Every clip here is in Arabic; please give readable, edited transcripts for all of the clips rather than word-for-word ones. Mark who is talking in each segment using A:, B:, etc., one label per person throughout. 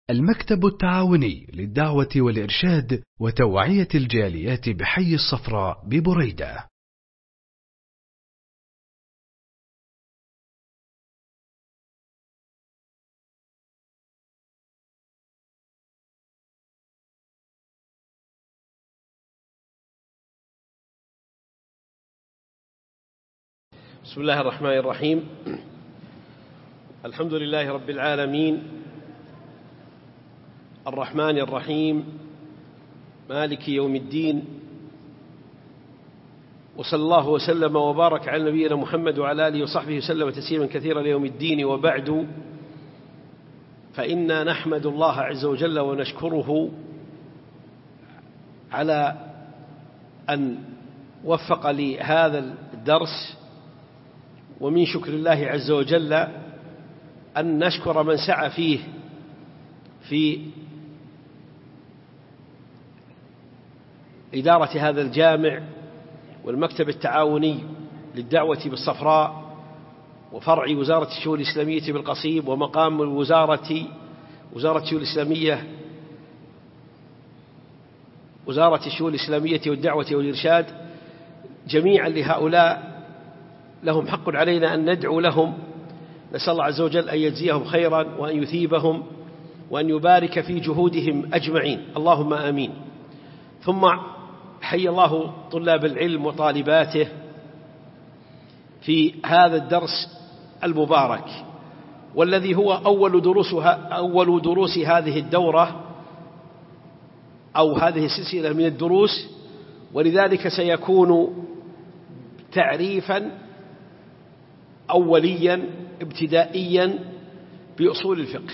A: المكتب التعاوني للدعوة والإرشاد وتوعية الجاليات بحي الصفراء ببريدة.
B: بسم الله الرحمن الرحيم. الحمد لله رب العالمين، الرحمن الرحيم، مالك يوم الدين، وصلى الله وسلم وبارك على نبينا محمد وعلى آله وصحبه وسلم تسليما كثيرا ليوم الدين. وبعد، فإنا نحمد الله عز وجل ونشكره على أن وفق لي هذا الدرس، ومن شكر الله عز وجل أن نشكر من سعى فيه في إدارة هذا الجامع والمكتب التعاوني للدعوة بالصفراء وفرع وزارة الشؤون الإسلامية بالقصيم ومقام وزارة الشؤون الإسلامية، وزارة الشؤون الإسلامية والدعوة والإرشاد. جميعا لهؤلاء لهم حق علينا أن ندعو لهم، نسأل الله عز وجل أن يجزيهم خيرا وأن يثيبهم وأن يبارك في جهودهم أجمعين، اللهم آمين. ثم حي الله طلاب العلم وطالباته في هذا الدرس المبارك، والذي هو أول دروس هذه الدورة أو هذه السلسلة من الدروس، ولذلك سيكون تعريفا أوليا ابتدائيا بأصول الفقه،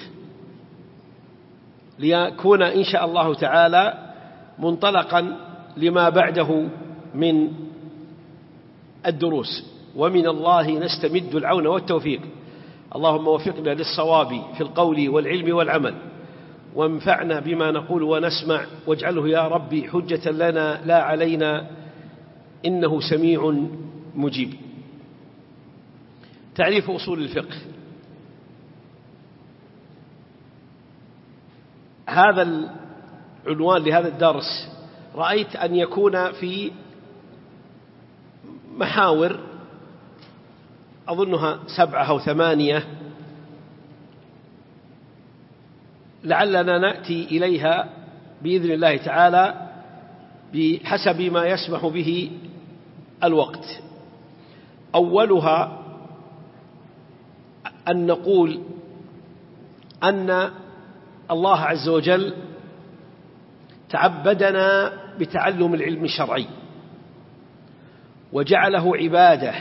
B: ليكون إن شاء الله تعالى منطلقا لما بعده من الدروس. ومن الله نستمد العون والتوفيق، اللهم وفقنا للصواب في القول والعلم والعمل، وانفعنا بما نقول ونسمع، واجعله يا ربي حجة لنا لا علينا، إنه سميع مجيب. تعريف أصول الفقه. هذا العنوان لهذا الدرس رأيت أن يكون في محاور أظنها 7 أو 8، لعلنا نأتي إليها بإذن الله تعالى بحسب ما يسمح به الوقت. أولها أن نقول أن الله عز وجل تعبدنا بتعلم العلم الشرعي وجعله عبادة،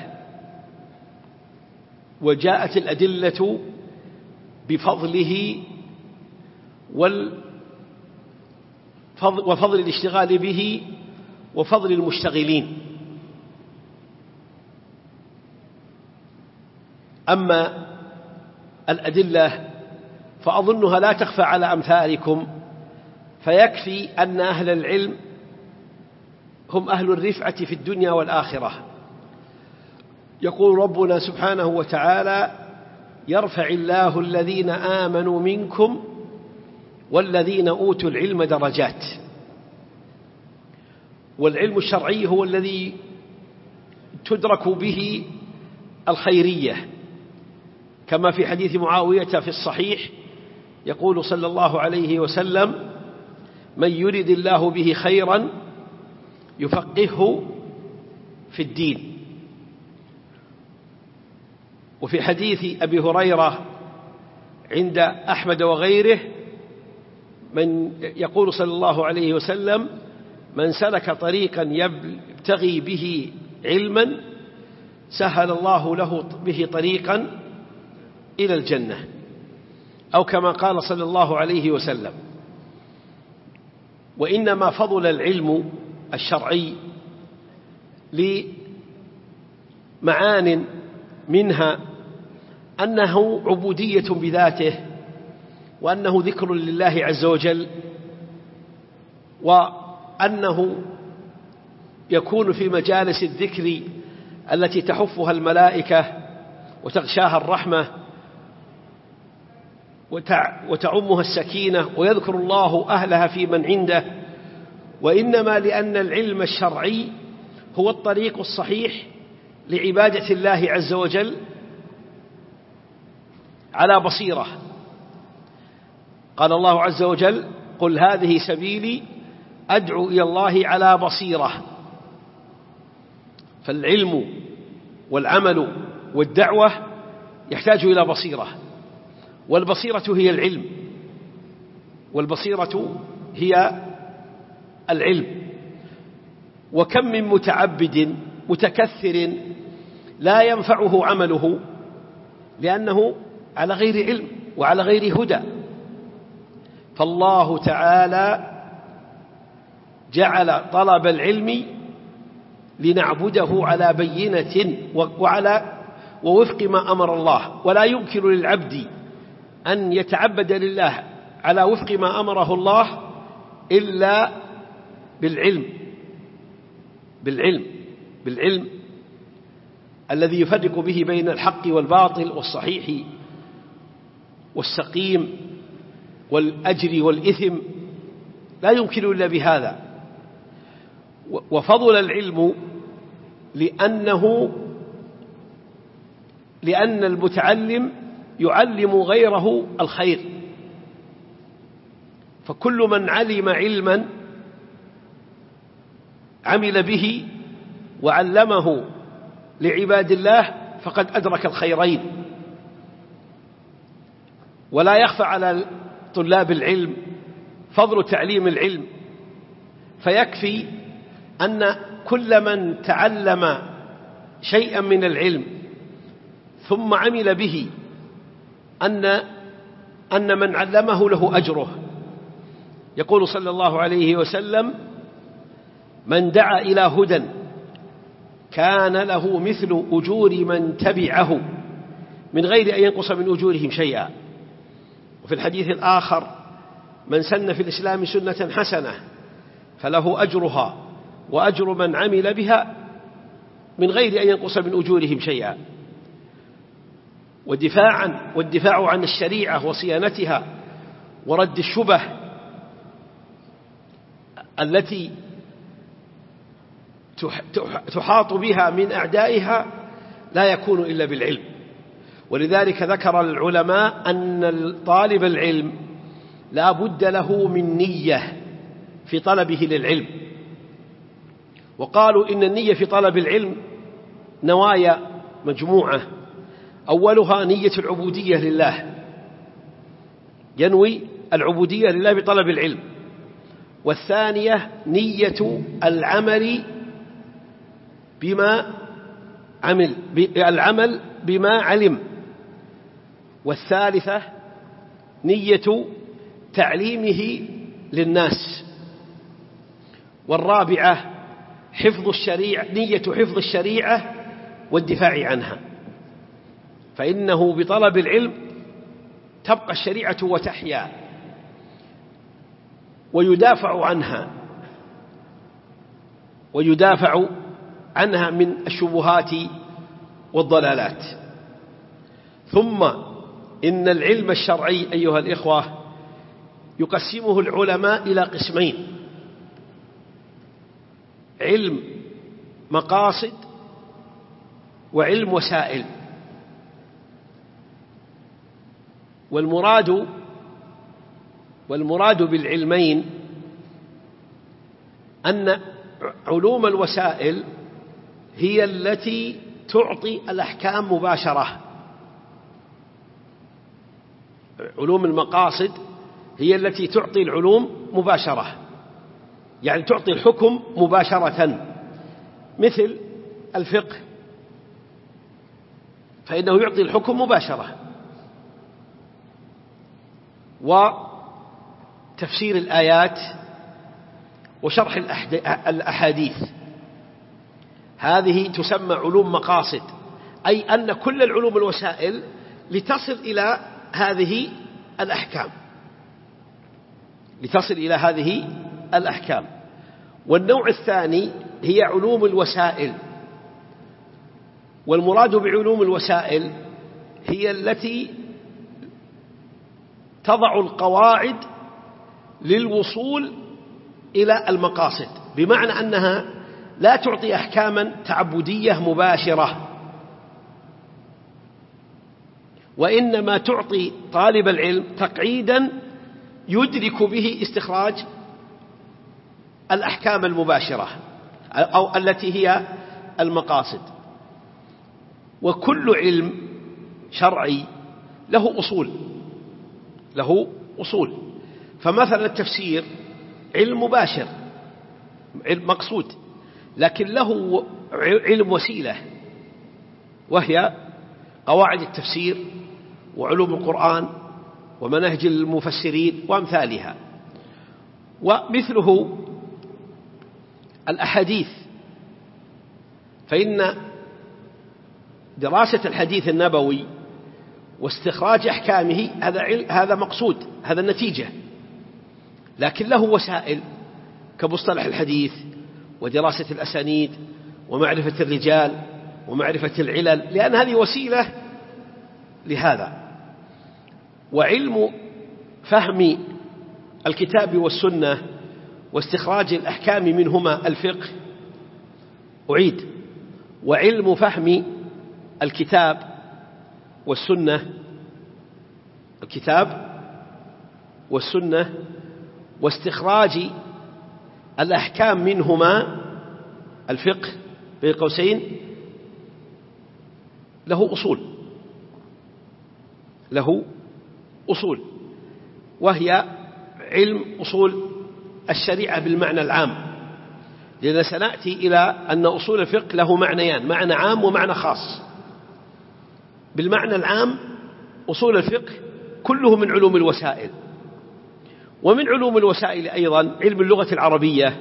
B: وجاءت الأدلة بفضله وفضل الاشتغال به وفضل المشتغلين. أما الأدلة فأظنها لا تخفى على أمثالكم، فيكفي أن أهل العلم هم أهل الرفعة في الدنيا والآخرة. يقول ربنا سبحانه وتعالى: يرفع الله الذين آمنوا منكم والذين أوتوا العلم درجات. والعلم الشرعي هو الذي تدرك به الخيرية، كما في حديث معاوية في الصحيح يقول صلى الله عليه وسلم: من يرد الله به خيرا يفقهه في الدين. وفي حديث أبي هريرة عند أحمد وغيره من يقول صلى الله عليه وسلم: من سلك طريقا يبتغي به علما سهل الله له به طريقا إلى الجنة، أو كما قال صلى الله عليه وسلم. وإنما فضل العلم الشرعي لمعان، منها أنه عبودية بذاته، وأنه ذكر لله عز وجل، وأنه يكون في مجالس الذكر التي تحفها الملائكة وتغشاها الرحمة، وتعمها السكينة ويذكر الله أهلها في من عنده، وإنما لأن العلم الشرعي هو الطريق الصحيح لعبادة الله عز وجل على بصيرة. قال الله عز وجل: قل هذه سبيلي أدعو إلى الله على بصيرة. فالعلم والعمل والدعوة يحتاج إلى بصيرة، والبصيرة هي العلم، والبصيرة هي العلم. وكم من متعبد متكثر لا ينفعه عمله لأنه على غير علم وعلى غير هدى. فالله تعالى جعل طلب العلم لنعبده على بينة ووفق ما أمر الله، ولا يمكن للعبد أن يتعبد لله على وفق ما أمره الله إلا بالعلم الذي يفرق به بين الحق والباطل والصحيح والسقيم والأجر والإثم، لا يمكن إلا بهذا. وفضل العلم لأن المتعلم يعلم غيره الخير، فكل من علم علما عمل به وعلمه لعباد الله فقد أدرك الخيرين. ولا يخفى على طلاب العلم فضل تعليم العلم، فيكفي أن كل من تعلم شيئا من العلم ثم عمل به أن من علمه له أجره. يقول صلى الله عليه وسلم: من دعا إلى هدى كان له مثل أجور من تبعه من غير أن ينقص من أجورهم شيئا. وفي الحديث الآخر: من سن في الإسلام سنة حسنة فله أجرها وأجر من عمل بها من غير أن ينقص من أجورهم شيئا. والدفاع عن الشريعة وصيانتها ورد الشبه التي تحاط بها من أعدائها لا يكون إلا بالعلم. ولذلك ذكر العلماء أن طالب العلم لا بد له من نية في طلبه للعلم، وقالوا إن النية في طلب العلم نوايا مجموعة. أولها نية العبودية لله، ينوي العبودية لله بطلب العلم. والثانية نية العمل بما علم. والثالثة نية تعليمه للناس. والرابعة نية حفظ الشريعة والدفاع عنها، فإنه بطلب العلم تبقى الشريعة وتحيا ويدافع عنها من الشبهات والضلالات. ثم إن العلم الشرعي أيها الإخوة يقسمه العلماء إلى قسمين: علم مقاصد وعلم وسائل. والمراد بالعلمين أن علوم الوسائل هي التي تعطي الأحكام مباشرة، علوم المقاصد هي التي تعطي العلوم مباشرة، يعني تعطي الحكم مباشرة، مثل الفقه فإنه يعطي الحكم مباشرة، وتفسير الآيات وشرح الأحاديث، هذه تسمى علوم مقاصد، أي أن كل العلوم الوسائل لتصل إلى هذه الأحكام. والنوع الثاني هي علوم الوسائل، والمراد بعلوم الوسائل هي التي تضع القواعد للوصول إلى المقاصد، بمعنى أنها لا تعطي أحكاما تعبدية مباشرة، وإنما تعطي طالب العلم تقعيدا يدرك به استخراج الأحكام المباشرة أو التي هي المقاصد. وكل علم شرعي له أصول. فمثلا التفسير علم مباشر، علم مقصود، لكن له علم وسيلة، وهي قواعد التفسير وعلوم القرآن ومناهج المفسرين وأمثالها. ومثله الأحاديث، فإن دراسة الحديث النبوي واستخراج أحكامه هذا مقصود، هذا النتيجة، لكن له وسائل كمصطلح الحديث ودراسة الأسانيد ومعرفة الرجال ومعرفة العلل، لأن هذه وسيلة لهذا. وعلم فهم الكتاب والسنة واستخراج الأحكام منهما الفقه، وعلم فهم الكتاب والسنة واستخراج الأحكام منهما الفقه بين قوسين له أصول، وهي علم أصول الشريعة بالمعنى العام، لأن سنأتي إلى أن أصول الفقه له معنيان، معنى عام ومعنى خاص. بالمعنى العام أصول الفقه كله من علوم الوسائل، ومن علوم الوسائل أيضا علم اللغة العربية،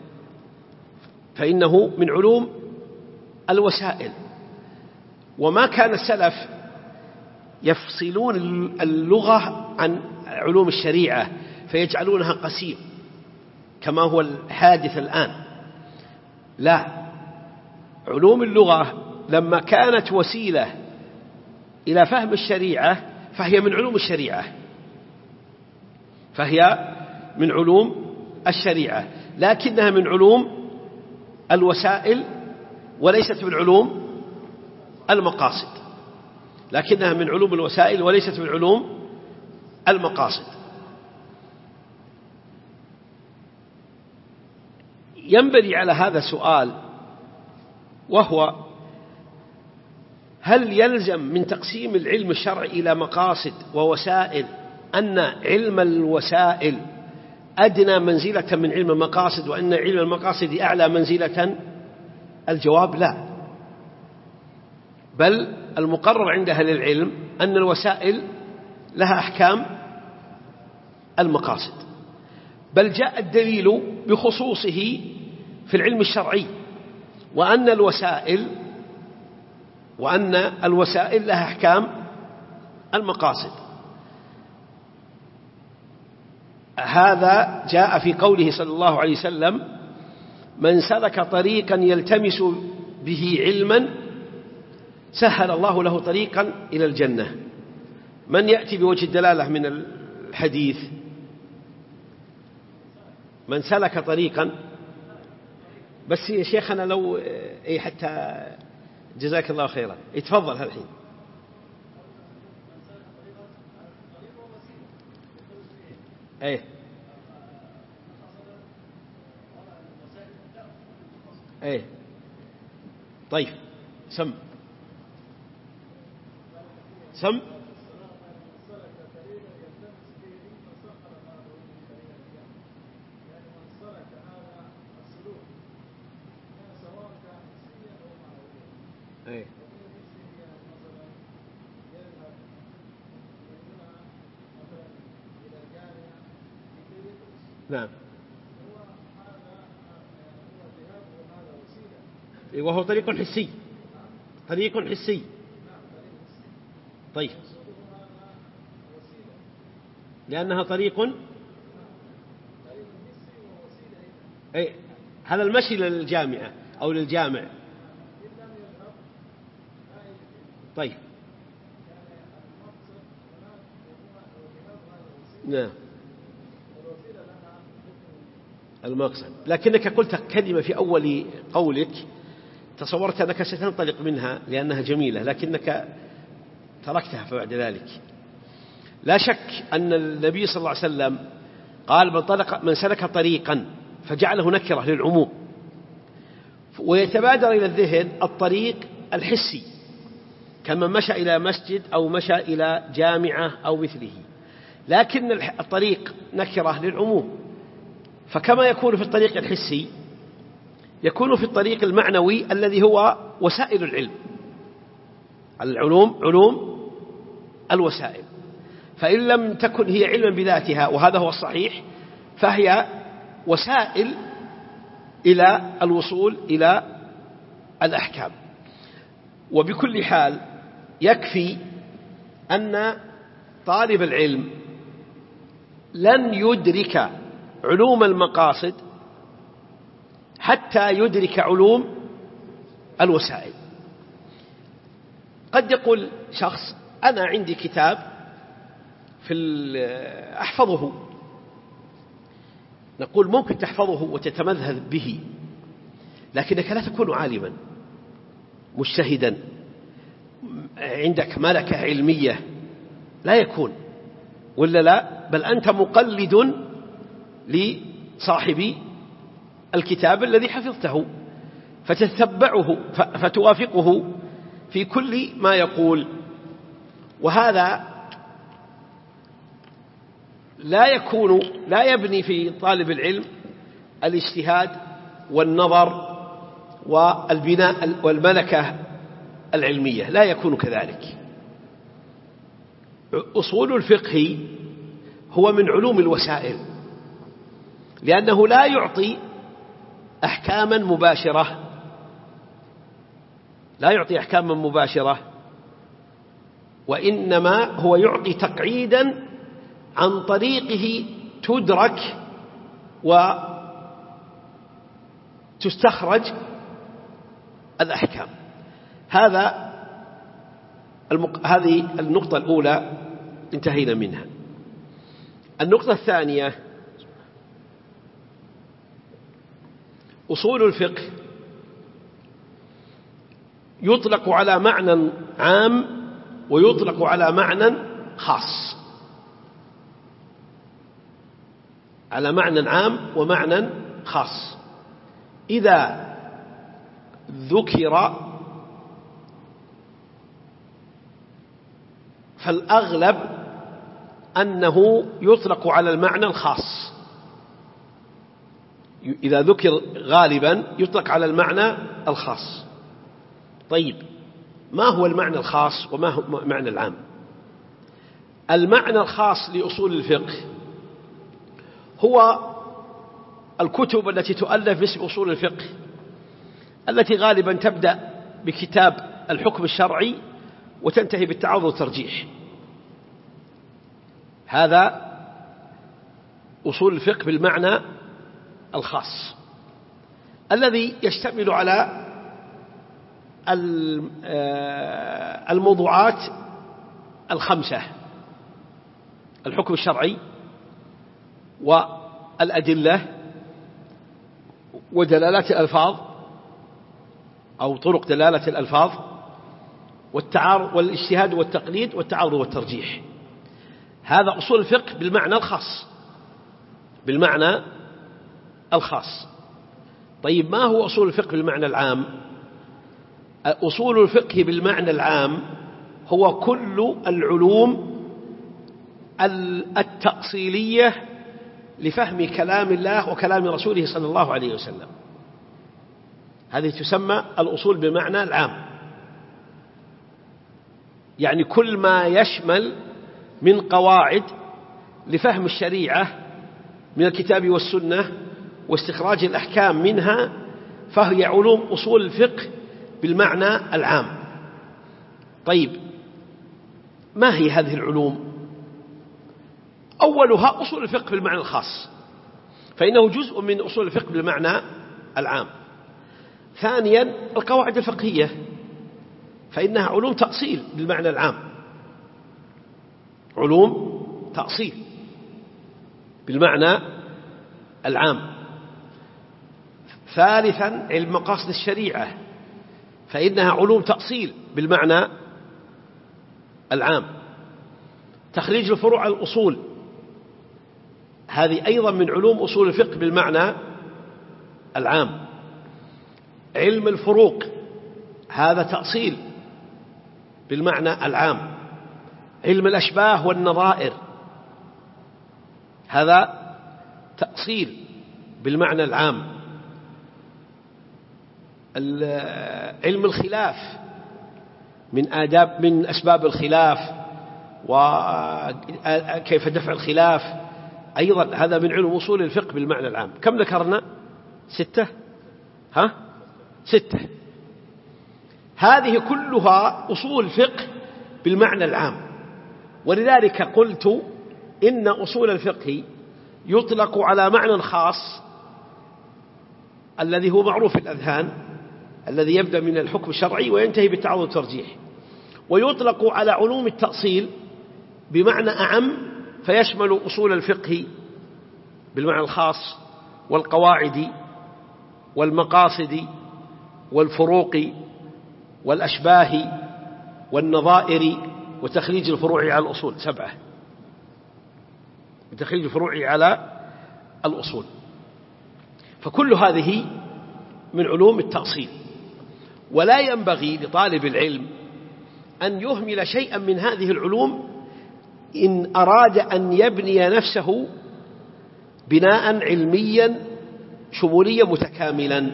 B: فإنه من علوم الوسائل. وما كان السلف يفصلون اللغة عن علوم الشريعة فيجعلونها قسيم كما هو الحادث الآن، لا، علوم اللغة لما كانت وسيلة إلى فهم الشريعة فهي من علوم الشريعة، لكنها من علوم الوسائل وليست من علوم المقاصد، ينبني على هذا سؤال، وهو: هل يلزم من تقسيم العلم الشرعي إلى مقاصد ووسائل أن علم الوسائل أدنى منزلة من علم المقاصد، وأن علم المقاصد أعلى منزلة؟ الجواب لا، بل المقرر عند أهل العلم أن الوسائل لها أحكام المقاصد، بل جاء الدليل بخصوصه في العلم الشرعي، وأن الوسائل لها أحكام المقاصد. هذا جاء في قوله صلى الله عليه وسلم: من سلك طريقا يلتمس به علما سهل الله له طريقا إلى الجنة. من يأتي بوجه الدلالة من الحديث؟ من سلك طريقا، بس يا شيخنا لو حتى جزاك الله خيرا، يتفضل هالحين. طيب، سم نعم، وهو طريق حسي. طيب، لأنها طريق هذا المشي للجامعة أو للجامع. طيب، نعم المقصد. لكنك قلت كلمة في أول قولك تصورت أنك ستنطلق منها لأنها جميلة، لكنك تركتها بعد ذلك. لا شك أن النبي صلى الله عليه وسلم قال من سلك طريقا فجعله نكرة للعموم، ويتبادر إلى الذهن الطريق الحسي كمن مشى إلى مسجد أو مشى إلى جامعة أو مثله، لكن الطريق نكرة للعموم. فكما يكون في الطريق الحسي يكون في الطريق المعنوي الذي هو وسائل العلم. العلوم علوم الوسائل، فإن لم تكن هي علما بذاتها وهذا هو الصحيح فهي وسائل إلى الوصول إلى الأحكام. وبكل حال يكفي أن طالب العلم لن يدرك علوم المقاصد حتى يدرك علوم الوسائل. قد يقول شخص أنا عندي كتاب أحفظه، نقول ممكن تحفظه وتتمذهب به، لكنك لا تكون عالما مجتهدا عندك ملكة علمية، لا يكون، ولا لا، بل أنت مقلد لصاحب الكتاب الذي حفظته، فتتبعه فتوافقه في كل ما يقول. وهذا لا يبني في طالب العلم الاجتهاد والنظر والبناء والملكة العلمية، لا يكون كذلك. أصول الفقه هو من علوم الوسائل، لأنه لا يعطي أحكاما مباشرة، وإنما هو يعطي تقعيدا عن طريقه تدرك وتستخرج الأحكام. هذه النقطة الأولى انتهينا منها. النقطة الثانية أصول الفقه يطلق على معنى عام ويطلق على معنى خاص، على معنى عام ومعنى خاص. إذا ذكر فالأغلب أنه يطلق على المعنى الخاص، إذا ذكر غالبا يطلق على المعنى الخاص. طيب، ما هو المعنى الخاص وما هو المعنى العام؟ المعنى الخاص لأصول الفقه هو الكتب التي تؤلف باسم أصول الفقه، التي غالبا تبدأ بكتاب الحكم الشرعي وتنتهي بالتعارض والترجيح. هذا أصول الفقه بالمعنى الخاص الذي يشتمل على الموضوعات الخمسة: الحكم الشرعي والأدلة ودلالات الألفاظ أو طرق دلالة الألفاظ والتعارض والاجتهاد والتقليد والتعارض والترجيح. هذا أصول الفقه بالمعنى الخاص. طيب، ما هو أصول الفقه بالمعنى العام؟ أصول الفقه بالمعنى العام هو كل العلوم التأصيلية لفهم كلام الله وكلام رسوله صلى الله عليه وسلم. هذه تسمى الأصول بمعنى العام، يعني كل ما يشمل من قواعد لفهم الشريعة من الكتاب والسنة واستخراج الأحكام منها، فهي علوم أصول الفقه بالمعنى العام. طيب، ما هي هذه العلوم؟ أولها أصول الفقه بالمعنى الخاص، فإنه جزء من أصول الفقه بالمعنى العام. ثانيا، القواعد الفقهية، فإنها علوم تأصيل بالمعنى العام، علوم تأصيل بالمعنى العام. ثالثا علم مقاصد الشريعة، فإنها علوم تأصيل بالمعنى العام. تخريج الفروع على الأصول، هذه أيضا من علوم أصول الفقه بالمعنى العام. علم الفروق هذا تأصيل بالمعنى العام. علم الأشباه والنظائر هذا تأصيل بالمعنى العام. علم الخلاف من أسباب الخلاف وكيف دفع الخلاف أيضا هذا من علم أصول الفقه بالمعنى العام. كم ذكرنا؟ 6. 6. هذه كلها أصول فقه بالمعنى العام. ولذلك قلت إن أصول الفقه يطلق على معنى خاص الذي هو معروف في الأذهان، الذي يبدأ من الحكم الشرعي وينتهي بالتعارض والترجيح، ويطلق على علوم التأصيل بمعنى أعم فيشمل أصول الفقه بالمعنى الخاص والقواعد والمقاصد والفروق والأشباه والنظائر وتخريج الفروع على الأصول. 7. وتخريج الفروع على الأصول. فكل هذه من علوم التأصيل، ولا ينبغي لطالب العلم أن يهمل شيئا من هذه العلوم إن أراد أن يبني نفسه بناء علميا شموليا متكاملا.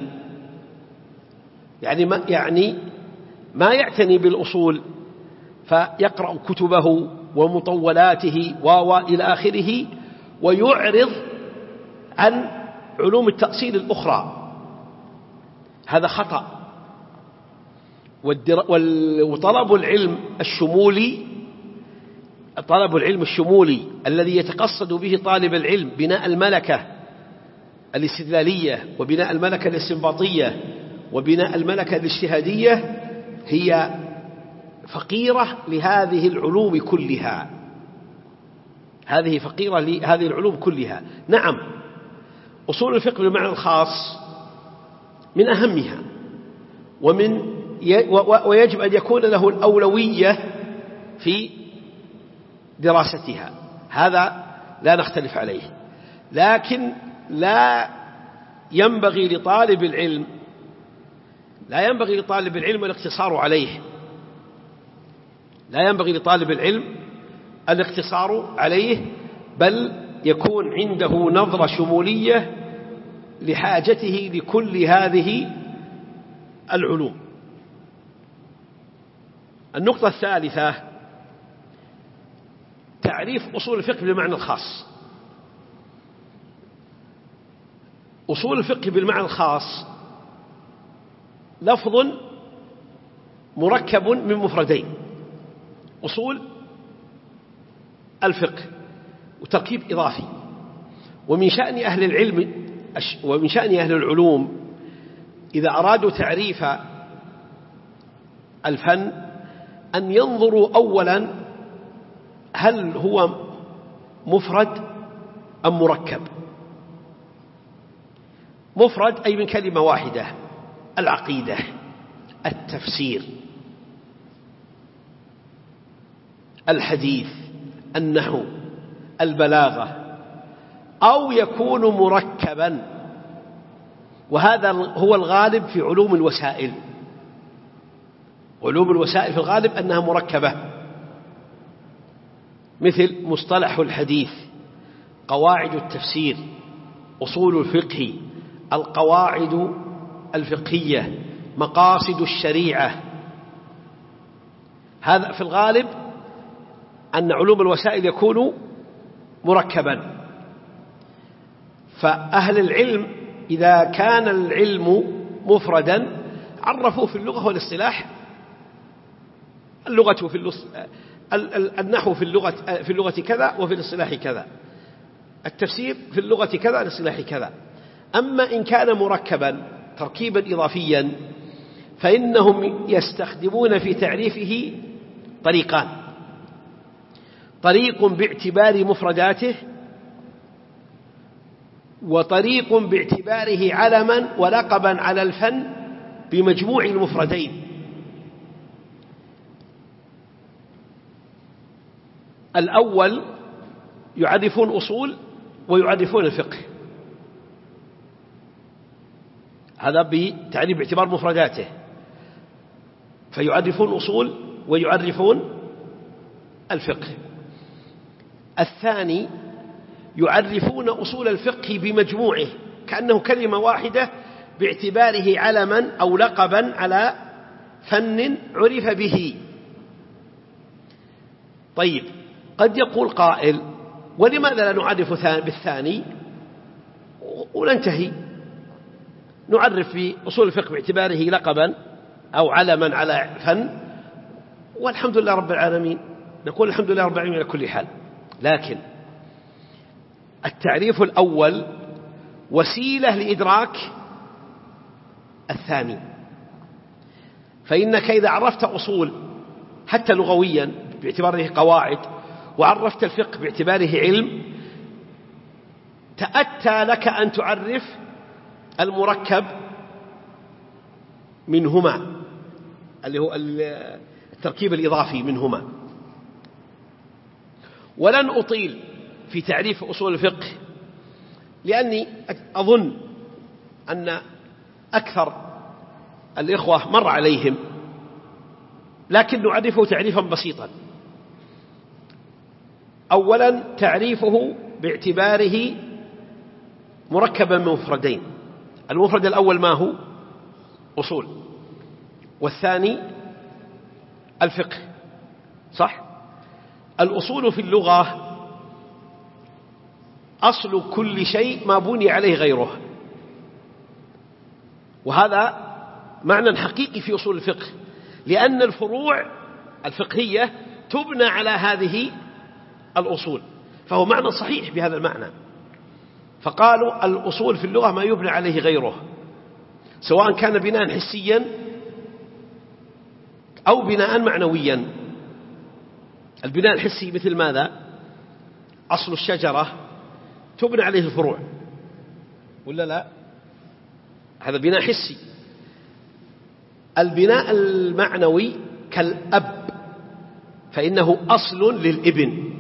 B: يعني ما يعتني بالأصول فيقرأ كتبه ومطولاته وإلى آخره ويعرض عن علوم التأصيل الأخرى، هذا خطأ. وطلب العلم الشمولي الذي يتقصد به طالب العلم بناء الملكة الاستدلالية وبناء الملكة الاستنباطية وبناء الملكة الاجتهادية هي فقيرة لهذه العلوم كلها. هذه فقيرة لهذه العلوم كلها. نعم، أصول الفقه بالمعنى الخاص من أهمها ويجب أن يكون له الأولوية في دراستها، هذا لا نختلف عليه. لكن لا ينبغي لطالب العلم الاقتصار عليه. لا ينبغي لطالب العلم الاقتصار عليه، بل يكون عنده نظرة شمولية لحاجته لكل هذه العلوم. النقطة الثالثة تعريف أصول الفقه بالمعنى الخاص. أصول الفقه بالمعنى الخاص لفظ مركب من مفردين: أصول الفقه، وتركيب إضافي. ومن شأن أهل العلوم إذا أرادوا تعريف الفن أن ينظروا أولا هل هو مفرد أم مركب. مفرد أي من كلمة واحدة: العقيدة، التفسير، الحديث، النحو، البلاغة. أو يكون مركبا، وهذا هو الغالب في علوم الوسائل. علوم الوسائل في الغالب أنها مركبة، مثل مصطلح الحديث، قواعد التفسير، أصول الفقه، القواعد الفقهية، مقاصد الشريعة. هذا في الغالب أن علوم الوسائل يكون مركبا. فأهل العلم إذا كان العلم مفردا عرفوا في اللغة والاصطلاح: اللغة النحو في اللغة كذا وفي الاصطلاح كذا، التفسير في اللغة كذا والاصطلاح كذا. أما إن كان مركبا تركيبا إضافيا فإنهم يستخدمون في تعريفه طريقان: طريق باعتبار مفرداته، وطريق باعتباره علما ولقبا على الفن بمجموع المفردين. الأول يعرفون أصول ويعرفون الفقه، هذا بتعريف باعتبار مفرداته، فيعرفون أصول ويعرفون الفقه. الثاني يعرفون أصول الفقه بمجموعه كأنه كلمة واحدة باعتباره علما أو لقبا على فن عرف به. طيب، قد يقول قائل: ولماذا لا نعرف بالثاني وننتهي؟ نعرف بأصول الفقه باعتباره لقبا أو علما على فن، والحمد لله رب العالمين، نقول الحمد لله رب العالمين على كل حال. لكن التعريف الأول وسيلة لإدراك الثاني، فإنك إذا عرفت أصول حتى لغويا باعتباره قواعد، وعرفت الفقه باعتباره علم، تأتى لك أن تعرف المركب منهما، اللي هو التركيب الإضافي منهما. ولن أطيل في تعريف أصول الفقه، لأني أظن أن أكثر الإخوة مر عليهم، لكن نعرفه تعريفا بسيطا. أولا تعريفه باعتباره مركبا من مفردين. المفرد الأول ما هو؟ أصول، والثاني الفقه، صح؟ الأصول في اللغة أصل كل شيء ما بني عليه غيره، وهذا معنى حقيقي في أصول الفقه، لأن الفروع الفقهية تبنى على هذه الأصول، فهو معنى صحيح بهذا المعنى. فقالوا الأصول في اللغة ما يبنى عليه غيره، سواء كان بناء حسيا أو بناء معنويا. البناء الحسي مثل ماذا؟ أصل الشجرة تبنى عليه الفروع، ولا لا؟ هذا بناء حسي. البناء المعنوي كالأب، فإنه أصل للابن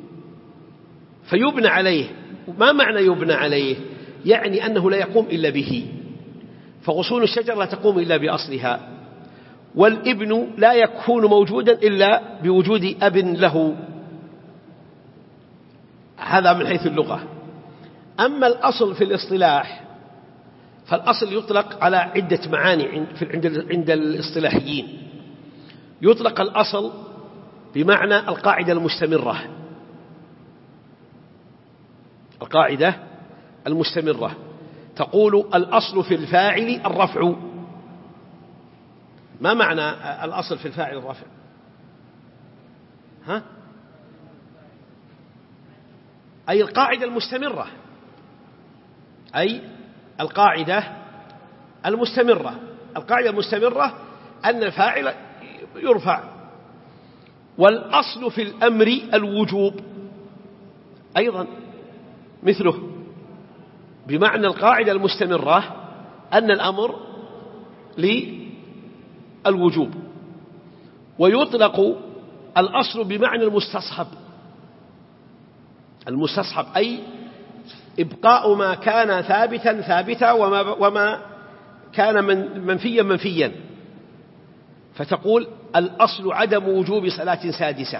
B: فيبنى عليه. ما معنى يبنى عليه؟ يعني أنه لا يقوم إلا به، فغصون الشجر لا تقوم إلا بأصلها، والابن لا يكون موجودا إلا بوجود أب له. هذا من حيث اللغة. أما الأصل في الاصطلاح، فالأصل يطلق على عدة معاني عند الاصطلاحيين. يطلق الأصل بمعنى القاعدة المستمرة، القاعدة المستمرة. تقول الأصل في الفاعل الرفع. ما معنى الأصل في الفاعل الرفع؟ أي القاعدة المستمرة، أي القاعدة المستمرة. القاعدة المستمرة أن الفاعل يرفع. والأصل في الأمر الوجوب أيضا مثله، بمعنى القاعدة المستمرة أن الأمر للوجوب. ويطلق الأصل بمعنى المستصحب. المستصحب أي إبقاء ما كان ثابتا ثابتا وما كان منفيا منفيا. فتقول الأصل عدم وجوب صلاة سادسة،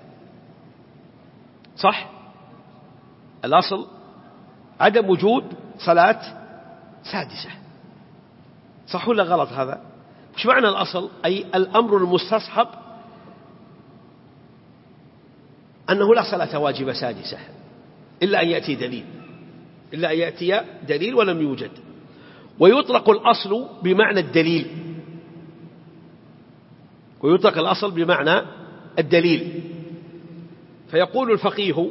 B: صح؟ الأصل عدم وجود صلاة سادسة، صح ولا غلط هذا؟ وش معنى الأصل؟ أي الأمر المستصحب أنه لا صلاة واجبة سادسة إلا أن يأتي دليل، إلا أن يأتي دليل ولم يوجد. ويطلق الأصل بمعنى الدليل، ويطلق الأصل بمعنى الدليل. فيقول الفقيه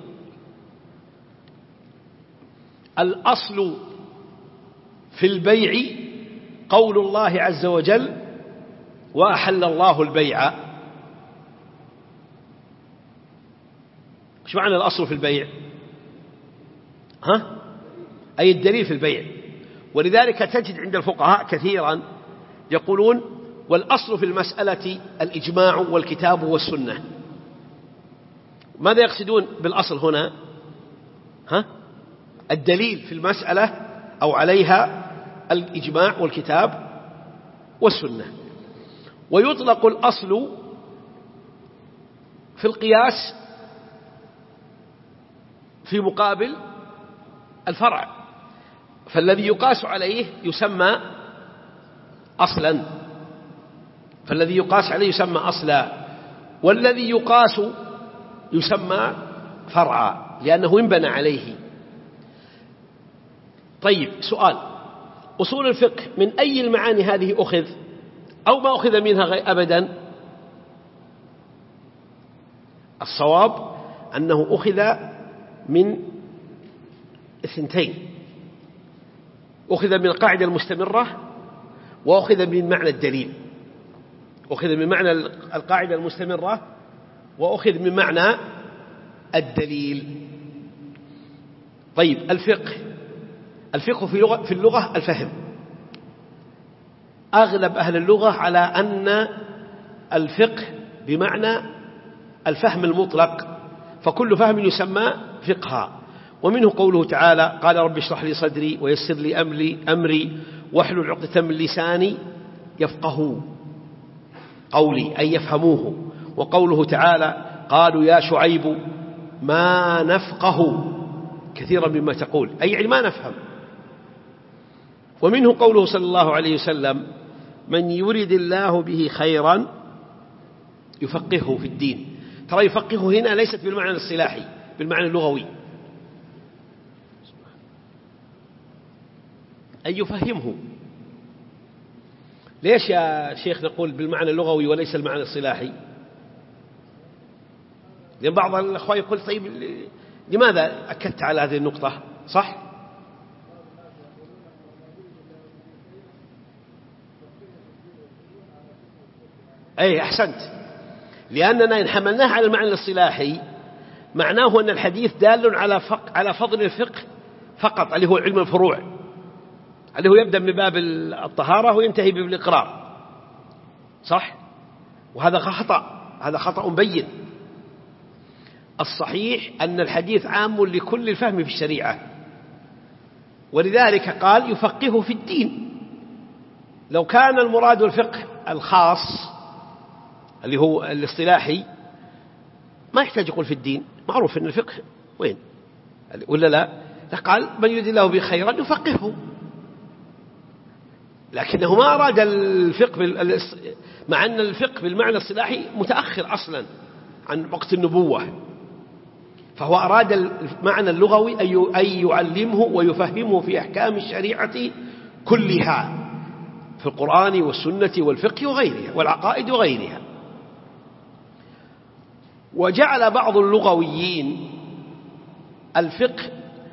B: الأصل في البيع قول الله عز وجل وأحل الله البيع. ايش معنى الأصل في البيع؟ أي الدليل في البيع. ولذلك تجد عند الفقهاء كثيرا يقولون والأصل في المسألة الإجماع والكتاب والسنة. ماذا يقصدون بالأصل هنا؟ الدليل في المسألة أو عليها الإجماع والكتاب والسنة. ويطلق الأصل في القياس في مقابل الفرع، فالذي يقاس عليه يسمى أصلا، فالذي يقاس عليه يسمى أصلا، والذي يقاس يسمى فرعا لأنه انبنى عليه. طيب سؤال: أصول الفقه من أي المعاني هذه أخذ أو ما أخذ منها أبدا؟ الصواب أنه أخذ من اثنتين: أخذ من القاعدة المستمرة وأخذ من معنى الدليل. أخذ من معنى القاعدة المستمرة وأخذ من معنى الدليل. طيب الفقه في اللغة الفهم. أغلب أهل اللغة على أن الفقه بمعنى الفهم المطلق، فكل فهم يسمى فقها. ومنه قوله تعالى: قال رب اشرح لي صدري ويسر لي أمري واحلل عقدة من لساني يفقهوا قولي، أي يفهموه. وقوله تعالى: قالوا يا شعيب ما نفقه كثيرا مما تقول، أي يعني ما نفهم. ومنه قوله صلى الله عليه وسلم: من يرد الله به خيرا يفقهه في الدين. ترى يفقهه هنا ليست بالمعنى الاصطلاحي، بالمعنى اللغوي، أي يفهمه. ليش يا شيخ نقول بالمعنى اللغوي وليس المعنى الاصطلاحي؟ لأن بعض الأخوة يقول: طيب لماذا أكدت على هذه النقطة؟ صح؟ أي أحسنت، لأننا إن حملناه على المعنى الاصطلاحي معناه أن الحديث دال على فضل الفقه فقط، اللي هو علم الفروع، اللي هو يبدأ من باب الطهارة وينتهي باب الإقرار، صح؟ وهذا خطأ، هذا خطأ بين. الصحيح أن الحديث عام لكل الفهم في الشريعة، ولذلك قال يفقهه في الدين. لو كان المراد الفقه الخاص اللي هو الاصطلاحي ما يحتاج يقول في الدين، معروف أن الفقه وين ولا لا؟ قال من يريد الله به خيرا يفقهه، لكنه ما أراد الفقه مع أن الفقه بالمعنى الاصطلاحي متأخر أصلا عن وقت النبوة، فهو أراد المعنى اللغوي أن يعلمه ويفهمه في أحكام الشريعة كلها، في القرآن والسنة والفقه وغيرها والعقائد وغيرها. وجعل بعض اللغويين الفقه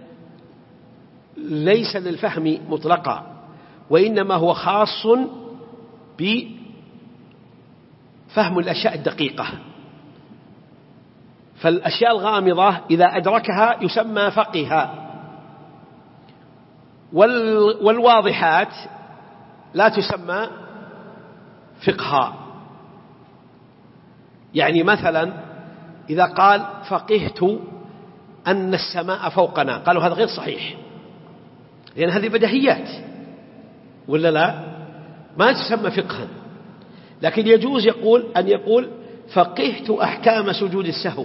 B: ليس للفهم مطلقا، وإنما هو خاص بفهم الأشياء الدقيقة، فالأشياء الغامضة إذا أدركها يسمى فقها، والواضحات لا تسمى فقها. يعني مثلا إذا قال فقهت أن السماء فوقنا، قالوا هذا غير صحيح، لأن هذه بديهيات ولا لا؟ ما تسمى فقها. لكن يجوز أن يقول فقهت أحكام سجود السهو،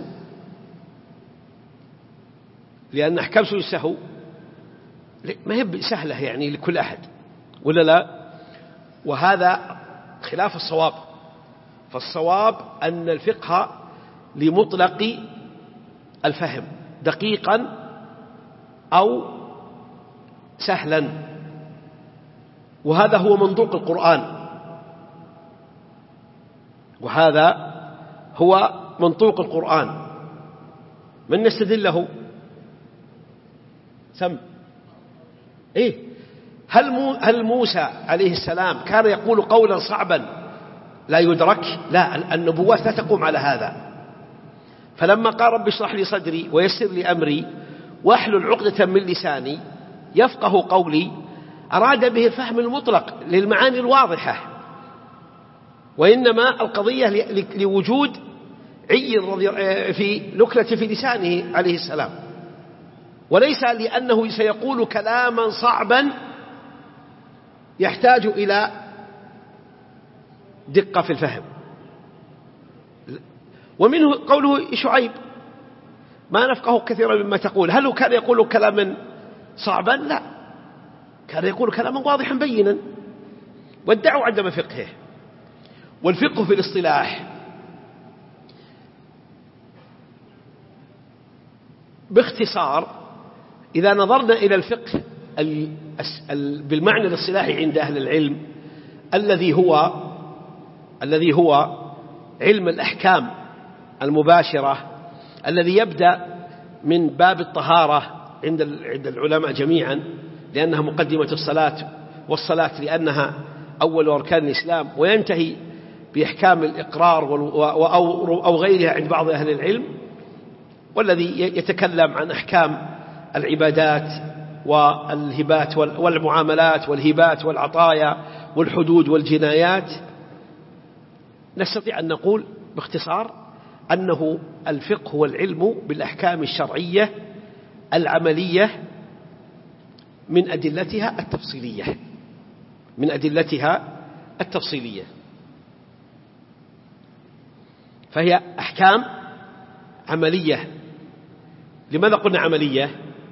B: لأن أحكام سجود السهو ما هي سهلة يعني لكل أحد ولا لا؟ وهذا خلاف الصواب، فالصواب أن الفقه لمطلق الفهم دقيقا أو سهلا، وهذا هو منطوق القرآن، وهذا هو منطوق القرآن. من نستدل له؟ سم إيه؟ هل موسى عليه السلام كان يقول قولا صعبا لا يدرك؟ لا، النبوات لا تقوم على هذا. فلما قال رب اشرح لي صدري ويسر لي أمري واحلل عقدة من لساني يفقه قولي أراد به الفهم المطلق للمعاني الواضحة، وإنما القضية لوجود عي في نكلة في لسانه عليه السلام، وليس لأنه سيقول كلاما صعبا يحتاج إلى دقة في الفهم. ومنه قوله شعيب ما نفقه كثيرا مما تقول. هل كان يقول كلاما صعبا؟ لا، كان يقول كلاما واضحا بينا، وادعوا عدم فقهه. والفقه في الاصطلاح باختصار إذا نظرنا إلى الفقه بالمعنى الاصطلاحي عند أهل العلم الذي هو علم الأحكام المباشرة، الذي يبدأ من باب الطهارة عند العلماء جميعا لأنها مقدمة الصلاة، والصلاة لأنها أول أركان الإسلام، وينتهي بإحكام الإقرار أو غيرها عند بعض أهل العلم، والذي يتكلم عن أحكام العبادات والهبات والمعاملات والهبات والعطايا والحدود والجنايات. نستطيع أن نقول باختصار أنه الفقه هو العلم بالأحكام الشرعية العملية من أدلتها التفصيلية. فهي أحكام عملية. لماذا قلنا عملية؟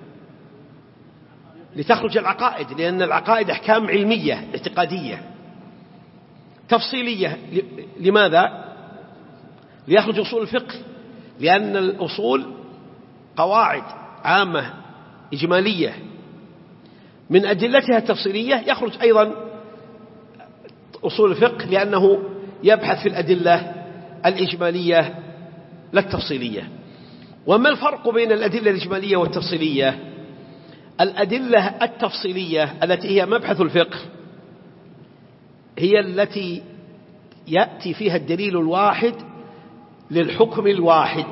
B: لتخرج العقائد، لأن العقائد أحكام علمية اعتقادية. تفصيلية لماذا؟ ليخرج أصول الفقه، لأن الأصول قواعد عامة إجمالية. من أدلتها التفصيلية يخرج أيضا أصول الفقه، لأنه يبحث في الأدلة الإجمالية لا التفصيلية. وما الفرق بين الأدلة الإجمالية والتفصيلية؟ الأدلة التفصيلية التي هي مبحث الفقه هي التي يأتي فيها الدليل الواحد للحكم الواحد.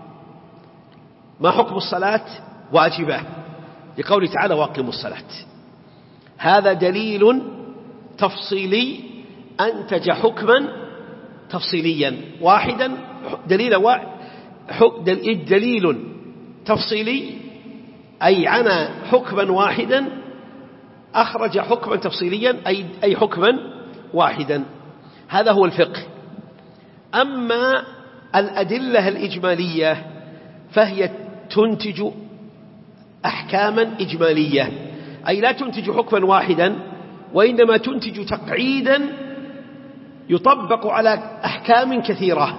B: ما حكم الصلاة؟ واجبة، لقوله تعالى واقيموا الصلاة. هذا دليل تفصيلي أنتج حكما تفصيليا واحدا. دليل تفصيلي أي عنا حكما واحدا أخرج حكما تفصيليا أي حكما واحدا. هذا هو الفقه. أما الأدلة الإجمالية فهي تنتج أحكاما إجمالية، أي لا تنتج حكما واحدا، وإنما تنتج تقعيدا يطبق على أحكام كثيرة.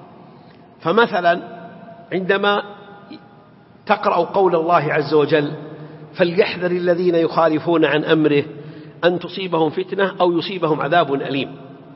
B: فمثلا عندما تقرأ قول الله عز وجل فليحذر الذين يخالفون عن أمره أن تصيبهم فتنة أو يصيبهم عذاب أليم،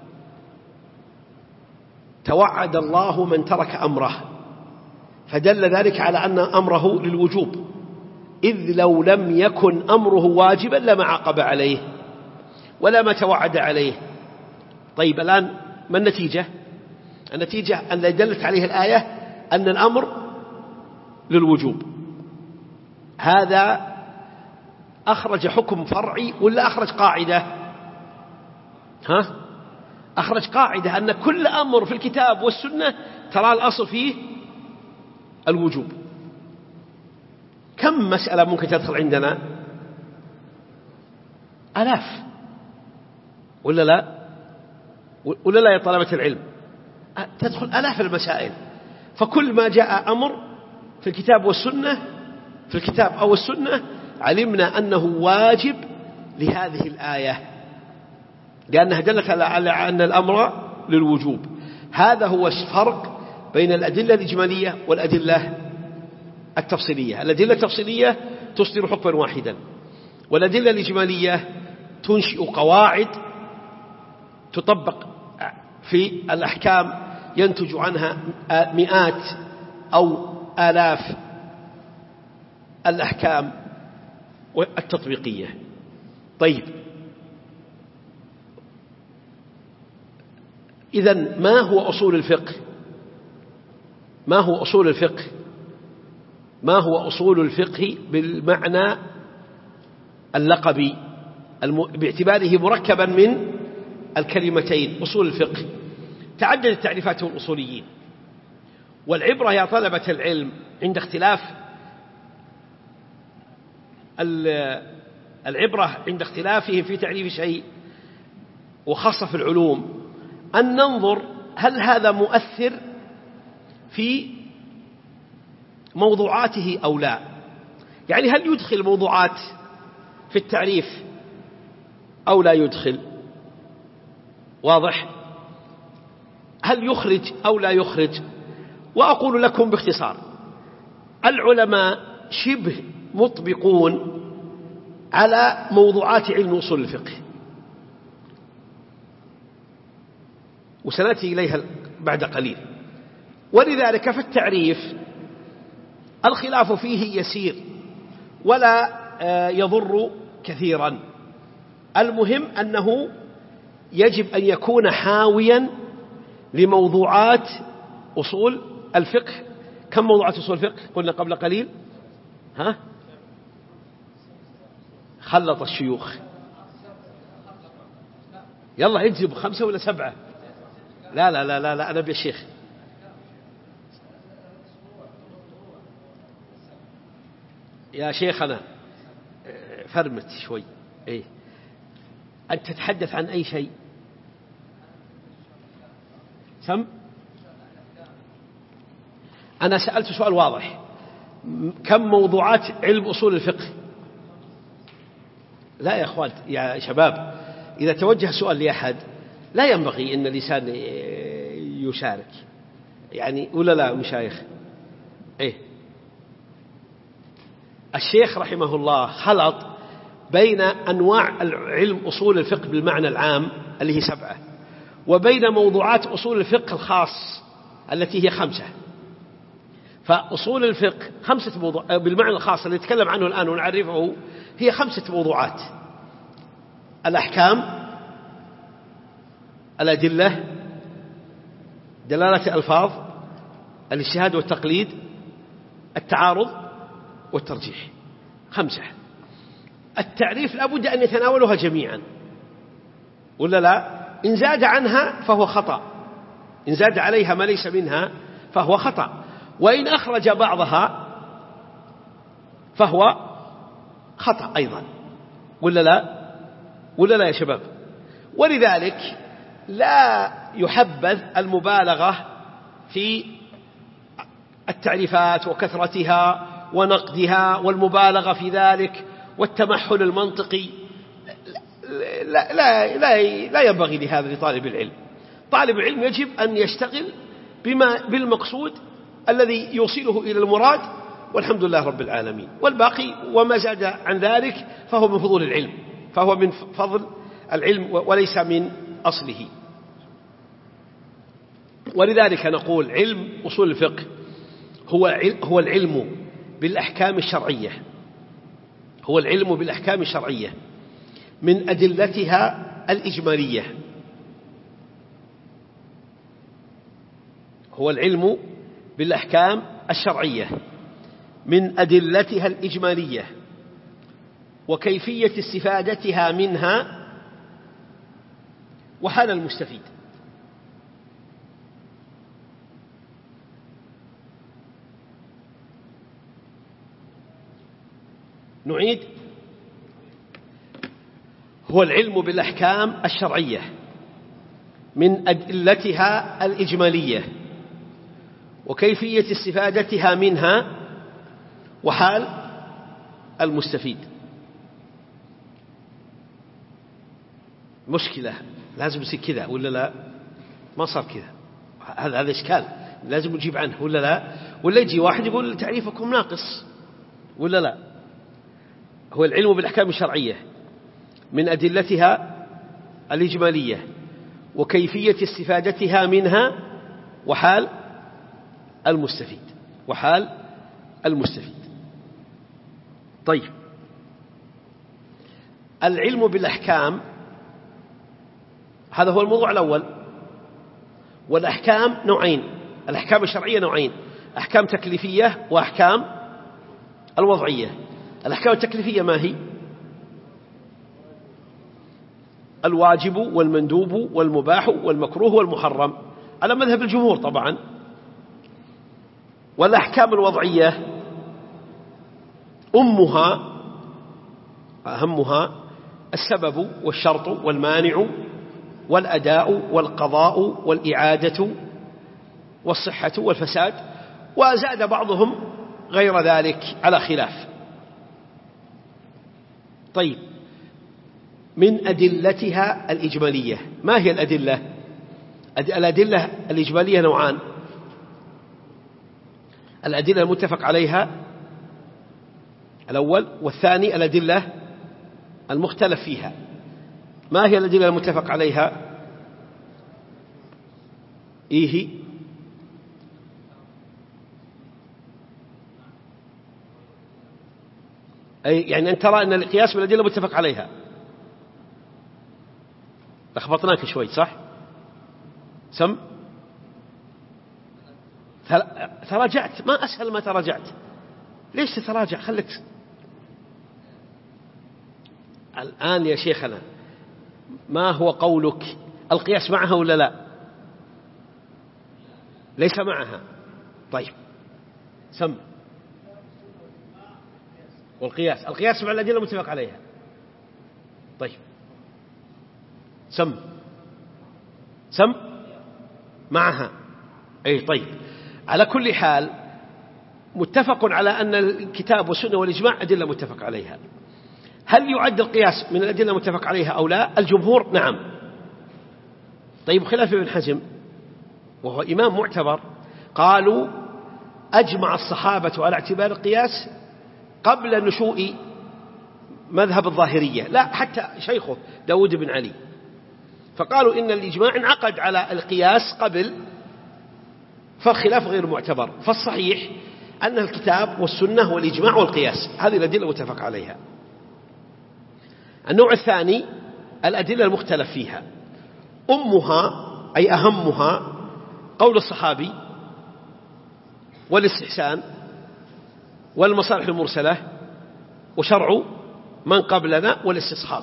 B: توعد الله من ترك أمره، فدل ذلك على أن أمره للوجوب، إذ لو لم يكن أمره واجبا لما عاقب عليه ولا ما توعد عليه. طيب الآن ما النتيجة؟ النتيجة أن دلت عليه الآية أن الأمر للوجوب. هذا أخرج حكم فرعي ولا أخرج قاعدة؟ أخرج قاعدة أن كل أمر في الكتاب والسنة ترى الأصل فيه الوجوب. كم مسألة ممكن تدخل عندنا؟ آلاف، ولا لا يا طلبة العلم؟ تدخل آلاف المسائل. فكل ما جاء أمر في الكتاب والسنة، في الكتاب أو السنة، علمنا أنه واجب لهذه الآية، لأنها دلت على أن الأمر للوجوب. هذا هو الفرق بين الأدلة الإجمالية والأدلة التفصيلية. الأدلة التفصيلية تصدر حكما واحدا، والأدلة الإجمالية تنشئ قواعد تطبق في الأحكام ينتج عنها مئات أو آلاف الأحكام التطبيقية. طيب، إذن ما هو أصول الفقه؟ ما هو أصول الفقه؟ ما هو أصول الفقه بالمعنى اللقبي باعتباره مركبا من الكلمتين أصول الفقه. تعددت تعريفاته الأصوليين، والعبرة يا طلبة العلم عند اختلاف العبرة عند اختلافهم في تعريف شيء، وخاصة في العلوم، أن ننظر هل هذا مؤثر في موضوعاته أو لا. يعني هل يدخل موضوعات في التعريف أو لا يدخل؟ واضح؟ هل يخرج أو لا يخرج؟ وأقول لكم باختصار: العلماء شبه مطبقون على موضوعات علم أصول الفقه، وسنأتي إليها بعد قليل. ولذلك فالتعريف الخلاف فيه يسير ولا يضر كثيرا. المهم أنه يجب أن يكون حاويا لموضوعات أصول الفقه. كم موضوعات أصول الفقه قلنا قبل قليل؟ خلط الشيوخ، يلا يجزب 5 ولا 7؟ لا لا لا لا, لا أنا بالشيخ. يا شيخنا فرمت شوي. إيه؟ أنت تتحدث عن أي شيء؟ سم؟ أنا سألت سؤال واضح: كم موضوعات علم أصول الفقه؟ لا يا أخوان يا شباب، إذا توجه سؤال لأحد لا ينبغي أن الإنسان يشارك، يعني ولا لا مشايخ؟ إيه؟ الشيخ رحمه الله خلط بين أنواع علم أصول الفقه بالمعنى العام اللي هي 7، وبين موضوعات أصول الفقه الخاص التي هي 5. فأصول الفقه 5 موضوع بالمعنى الخاص اللي نتكلم عنه الآن ونعرفه، هي 5 موضوعات: الأحكام، الأدلة، دلالة الألفاظ، الاجتهاد والتقليد، التعارض والترجيح. 5. التعريف لابد أن يتناولها جميعا ولا لا؟ إن زاد عنها فهو خطأ، إن زاد عليها ما ليس منها فهو خطأ، وإن أخرج بعضها فهو خطأ أيضا ولا لا؟ ولا لا يا شباب؟ ولذلك لا يحبذ المبالغة في التعريفات وكثرتها ونقدها والمبالغة في ذلك والتمحل المنطقي. لا ينبغي لهذا لطالب العلم. طالب العلم يجب أن يشتغل بالمقصود الذي يوصله إلى المراد، والحمد لله رب العالمين. والباقي وما زاد عن ذلك فهو من فضول العلم، فهو من فضل العلم وليس من أصله. ولذلك نقول علم أصول الفقه هو العلم بالأحكام الشرعية، هو العلم بالأحكام الشرعية من أدلتها الإجمالية، هو العلم بالأحكام الشرعية من أدلتها الإجمالية وكيفية استفادتها منها وحال المستفيد. نعيد: هو العلم بالأحكام الشرعية من أدلتها الإجمالية وكيفية استفادتها منها وحال المستفيد. مشكلة، لازم يصير كذا ولا لا؟ ما صار كذا، هذا إشكال لازم نجيب عنه ولا لا؟ ولا يجي واحد يقول تعريفكم ناقص ولا لا؟ هو العلم بالأحكام الشرعية من أدلتها الإجمالية وكيفية استفادتها منها وحال المستفيد، وحال المستفيد. طيب، العلم بالأحكام هذا هو الموضوع الأول. والأحكام نوعين، الأحكام الشرعية نوعين: أحكام تكليفية وأحكام الوضعية. الأحكام التكليفية ما هي؟ الواجب والمندوب والمباح والمكروه والمحرم على مذهب الجمهور طبعا. والأحكام الوضعية أهمها السبب والشرط والمانع والأداء والقضاء والإعادة والصحة والفساد، وزاد بعضهم غير ذلك على خلاف. طيب، من أدلتها الإجمالية، ما هي الأدلة؟ الأدلة الإجمالية نوعان: الأدلة المتفق عليها الأول، والثاني الأدلة المختلف فيها. ما هي الأدلة المتفق عليها؟ إيه؟ أي يعني أن ترى أن القياس من الأدلة المتفق عليها. لخبطناك شوي صح؟ سم تراجعت، ما أسهل ما تراجعت. ليش تتراجع؟ خلك الآن يا شيخنا، ما هو قولك؟ القياس معها ولا لا؟ ليس معها. طيب سم. والقياس، القياس مع الأدلة المتفق عليها. طيب سم معها. أي طيب، على كل حال متفق على أن الكتاب والسنة والإجماع أدلة متفق عليها. هل يعد القياس من الأدلة المتفق عليها أو لا؟ الجمهور نعم. طيب، خلاف ابن حزم وهو إمام معتبر، قالوا أجمع الصحابة على اعتبار القياس قبل نشوء مذهب الظاهرية، لا حتى شيخه داود بن علي، فقالوا إن الإجماع انعقد على القياس قبل، فالخلاف غير معتبر. فالصحيح أن الكتاب والسنة والإجماع والقياس هذه الأدلة المتفق عليها. النوع الثاني الأدلة المختلف فيها، أمها أي أهمها قول الصحابي والاستحسان والمصالح المرسلة وشرع من قبلنا والاستصحاب.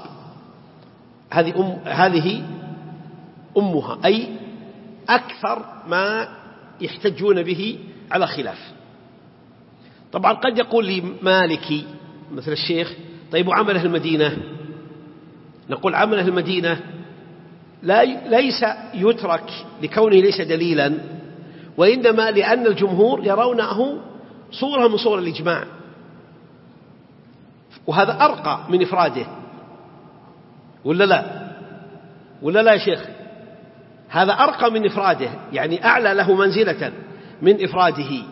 B: هذه أمها، أي أكثر ما يحتجون به على خلاف. طبعا قد يقول لي مالكي مثل الشيخ: طيب وعمل أهل المدينة؟ نقول عمل أهل المدينة ليس يترك لكونه ليس دليلا، وإنما لأن الجمهور يرونه صورة من صور الإجماع، وهذا أرقى من إفراده. ولا لا يا شيخ؟ هذا أرقى من إفراده، يعني أعلى له منزلة من إفراده.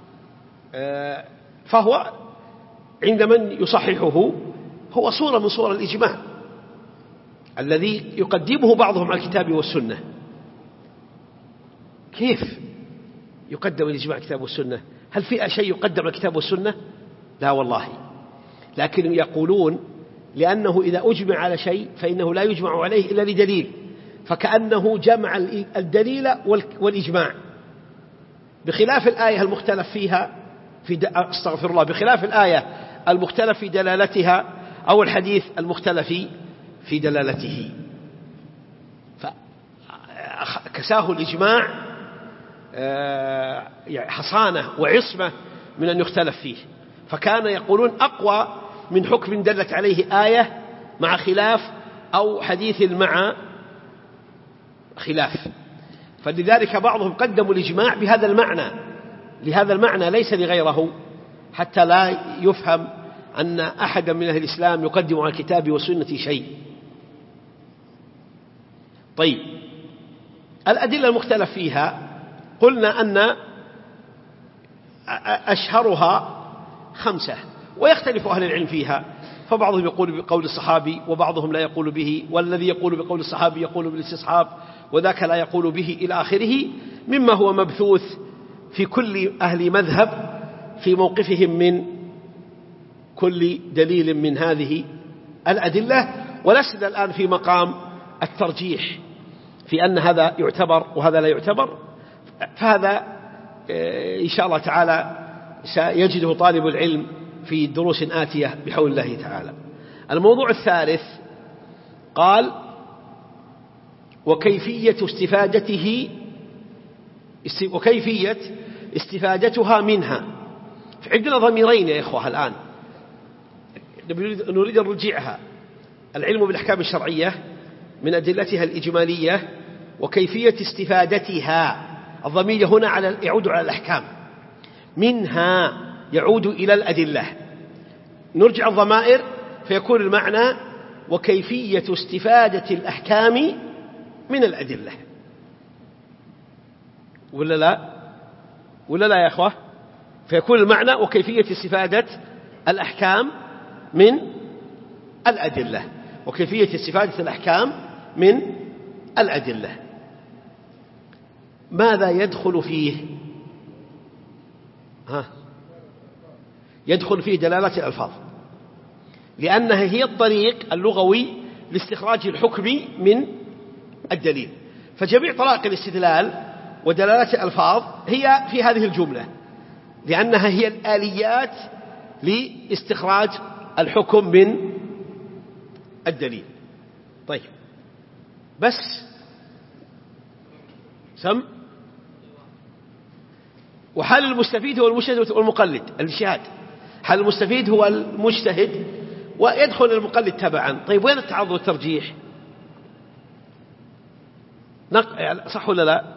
B: فهو عند من يصححه هو صورة من صور الإجماع الذي يقدمه بعضهم على الكتاب والسنة. كيف يقدم الإجماع على الكتاب والسنة؟ هل في شيء يقدم على الكتاب والسنة؟ لا والله. لكن يقولون لأنه إذا أجمع على شيء فإنه لا يجمع عليه إلا لدليل، فكأنه جمع الدليل والإجماع، بخلاف الآية المختلف فيها استغفر الله، بخلاف الآية المختلف في دلالتها أو الحديث المختلف في دلالته. فكساه الإجماع حصانة وعصمة من أن يختلف فيه، فكان يقولون أقوى من حكم دلت عليه آية مع خلاف أو حديث مع خلاف. فلذلك بعضهم قدموا الإجماع بهذا المعنى، لهذا المعنى ليس لغيره، حتى لا يفهم أن أحدا من أهل الإسلام يقدم على الكتاب والسنة شيء. طيب، الأدلة المختلف فيها قلنا أن أشهرها 5، ويختلف أهل العلم فيها، فبعضهم يقول بقول الصحابي وبعضهم لا يقول به، والذي يقول بقول الصحابي يقول بالاستصحاب وذاك لا يقول به إلى آخره، مما هو مبثوث في كل أهل مذهب في موقفهم من كل دليل من هذه الأدلة. ولسنا الآن في مقام الترجيح في أن هذا يعتبر وهذا لا يعتبر، فهذا إن شاء الله تعالى سيجده طالب العلم في دروس آتية بحول الله تعالى. الموضوع الثالث قال وكيفية استفادتها منها. عندنا ضميرين يا إخوة الآن نريد أن نرجعها: العلم بالأحكام الشرعية من أدلتها الإجمالية، وكيفية استفادتها. الضمير هنا يعود على الأحكام، منها يعود إلى الأدلة. نرجع الضمائر فيكون المعنى وكيفية استفادة الأحكام من الأدلة. ولا لا يا أخوة؟ فيكون المعنى وكيفية استفادة الأحكام من الأدلة، وكيفية استفادة الأحكام من الأدلة. ماذا يدخل فيه؟ يدخل فيه دلالة الألفاظ، لأنها هي الطريق اللغوي لاستخراج الحكم من الدليل. فجميع طرائق الاستدلال ودلالات الألفاظ هي في هذه الجملة، لأنها هي الآليات لاستخراج الحكم من الدليل. طيب، بس سم. وحال المستفيد هو المجتهد والمقلد، الاجتهاد. حال المستفيد هو المجتهد ويدخل المقلد تبعا. طيب، وين التعارض والترجيح؟ صح ولا لا؟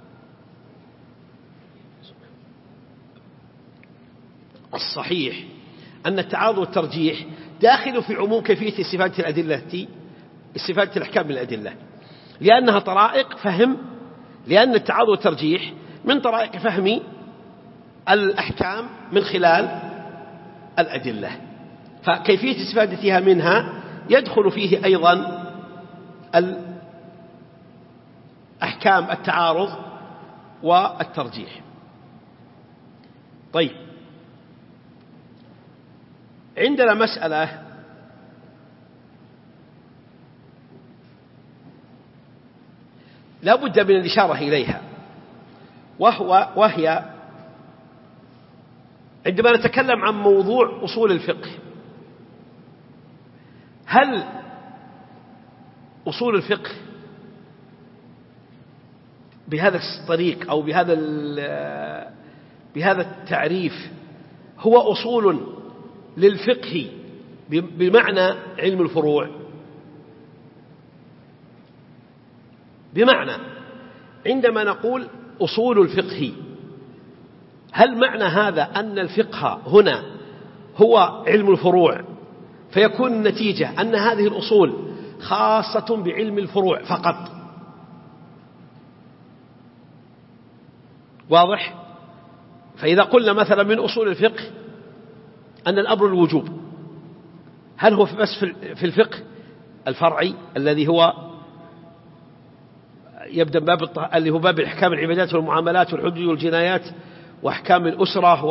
B: الصحيح أن التعارض والترجيح داخل في عموم كيفية استفادة الأحكام من الأدلة، لأنها طرائق فهم، لأن التعارض والترجيح من طرائق فهم الأحكام من خلال الأدلة. فكيفية استفادتها منها يدخل فيه أيضا أحكام التعارض والترجيح. طيب، عندنا مسألة لا بد من الإشارة إليها، وهي عندما نتكلم عن موضوع أصول الفقه، هل أصول الفقه بهذا الطريق أو بهذا التعريف هو أصول للفقه بمعنى علم الفروع؟ بمعنى عندما نقول أصول الفقه، هل معنى هذا أن الفقه هنا هو علم الفروع، فيكون النتيجة أن هذه الأصول خاصة بعلم الفروع فقط؟ واضح؟ فإذا قلنا مثلا من أصول الفقه أن الأمر الوجوب، هل هو بس في الفقه الفرعي الذي هو يبدأ اللي هو باب أحكام العبادات والمعاملات والحدود والجنايات وأحكام الأسرة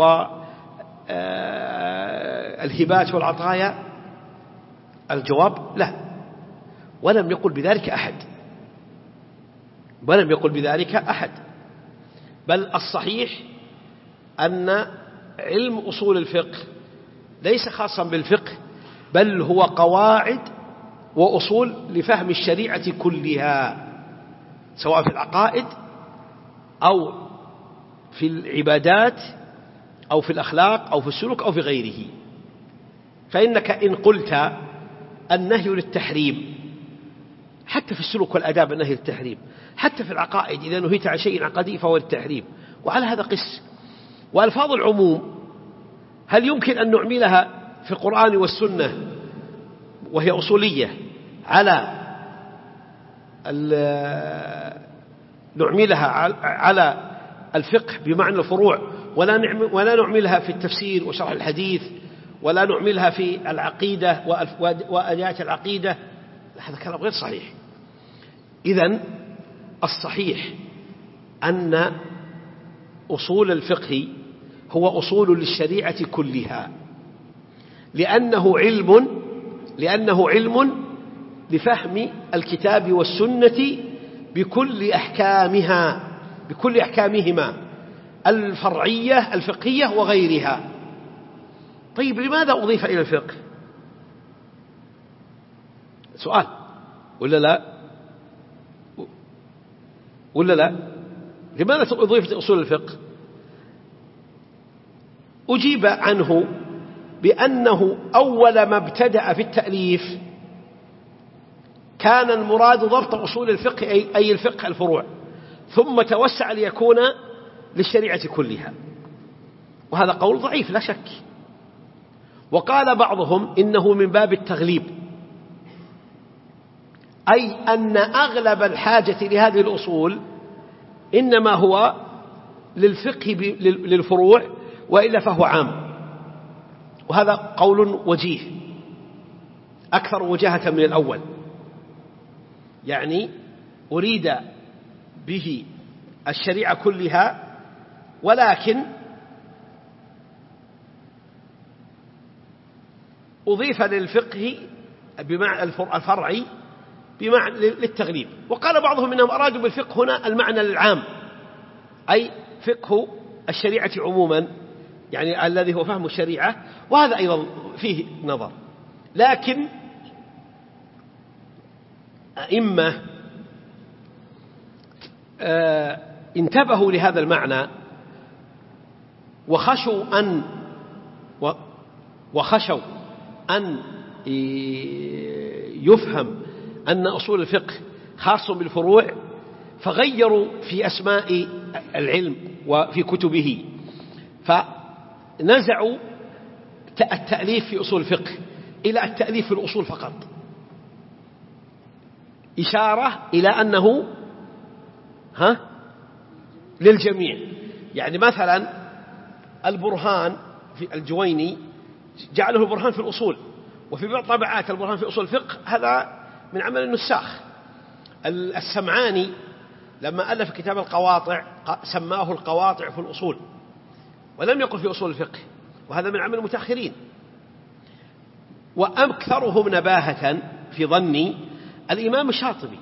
B: والهبات والعطايا؟ الجواب لا، ولم يقل بذلك أحد. بل الصحيح أن علم أصول الفقه ليس خاصا بالفقه، بل هو قواعد وأصول لفهم الشريعة كلها، سواء في العقائد أو في العبادات أو في الأخلاق أو في السلوك أو في غيره. فإنك إن قلت النهي للتحريم، حتى في السلوك والأداب النهي للتحريم، حتى في العقائد إذا نهيت عن شيء عقدي فهو للتحريم، وعلى هذا قس. وألفاظ العموم هل يمكن أن نعملها في القرآن والسنة وهي أصولية نعملها على الفقه بمعنى الفروع، ولا نعملها في التفسير وشرح الحديث، ولا نعملها في العقيدة وآيات العقيدة؟ هذا كلام غير صحيح. إذن الصحيح أن أصول الفقه هو أصول للشريعة كلها، لأنه علم لفهم الكتاب والسنة بكل أحكامهما الفرعية الفقهية وغيرها. طيب، لماذا أضيف إلى الفقه؟ سؤال ولا لا؟ ولا لا؟ لماذا أضيفت أصول الفقه؟ أجيب عنه بأنه أول ما ابتدأ في التأليف كان المراد ضبط أصول الفقه أي الفقه الفروع، ثم توسع ليكون للشريعة كلها، وهذا قول ضعيف لا شك. وقال بعضهم إنه من باب التغليب، أي أن أغلب الحاجة لهذه الأصول إنما هو للفقه للفروع، وإلا فهو عام. وهذا قول وجيه أكثر وجاهة من الأول، يعني أريد به الشريعة كلها، ولكن أضيف للفقه بمعنى الفرعي بمعنى للتغليب. وقال بعضهم إنهم أرادوا بالفقه هنا المعنى العام، أي فقه الشريعة عموما، يعني الذي هو فهم الشريعة، وهذا أيضا فيه نظر. لكن أئمة انتبهوا لهذا المعنى وخشوا أن يفهم أن أصول الفقه خاص بالفروع، فغيروا في أسماء العلم وفي كتبه، فنزعوا التأليف في أصول الفقه إلى التأليف في الأصول فقط، إشارة إلى أنه للجميع. يعني مثلا البرهان في الجويني جعله البرهان في الأصول، وفي بعض طبعات البرهان في أصول الفقه هذا من عمل النساخ. السمعاني لما ألف كتاب القواطع سماه القواطع في الأصول، ولم يقل في أصول الفقه، وهذا من عمل المتأخرين. وأكثرهم نباهة في ظني الإمام الشاطبي،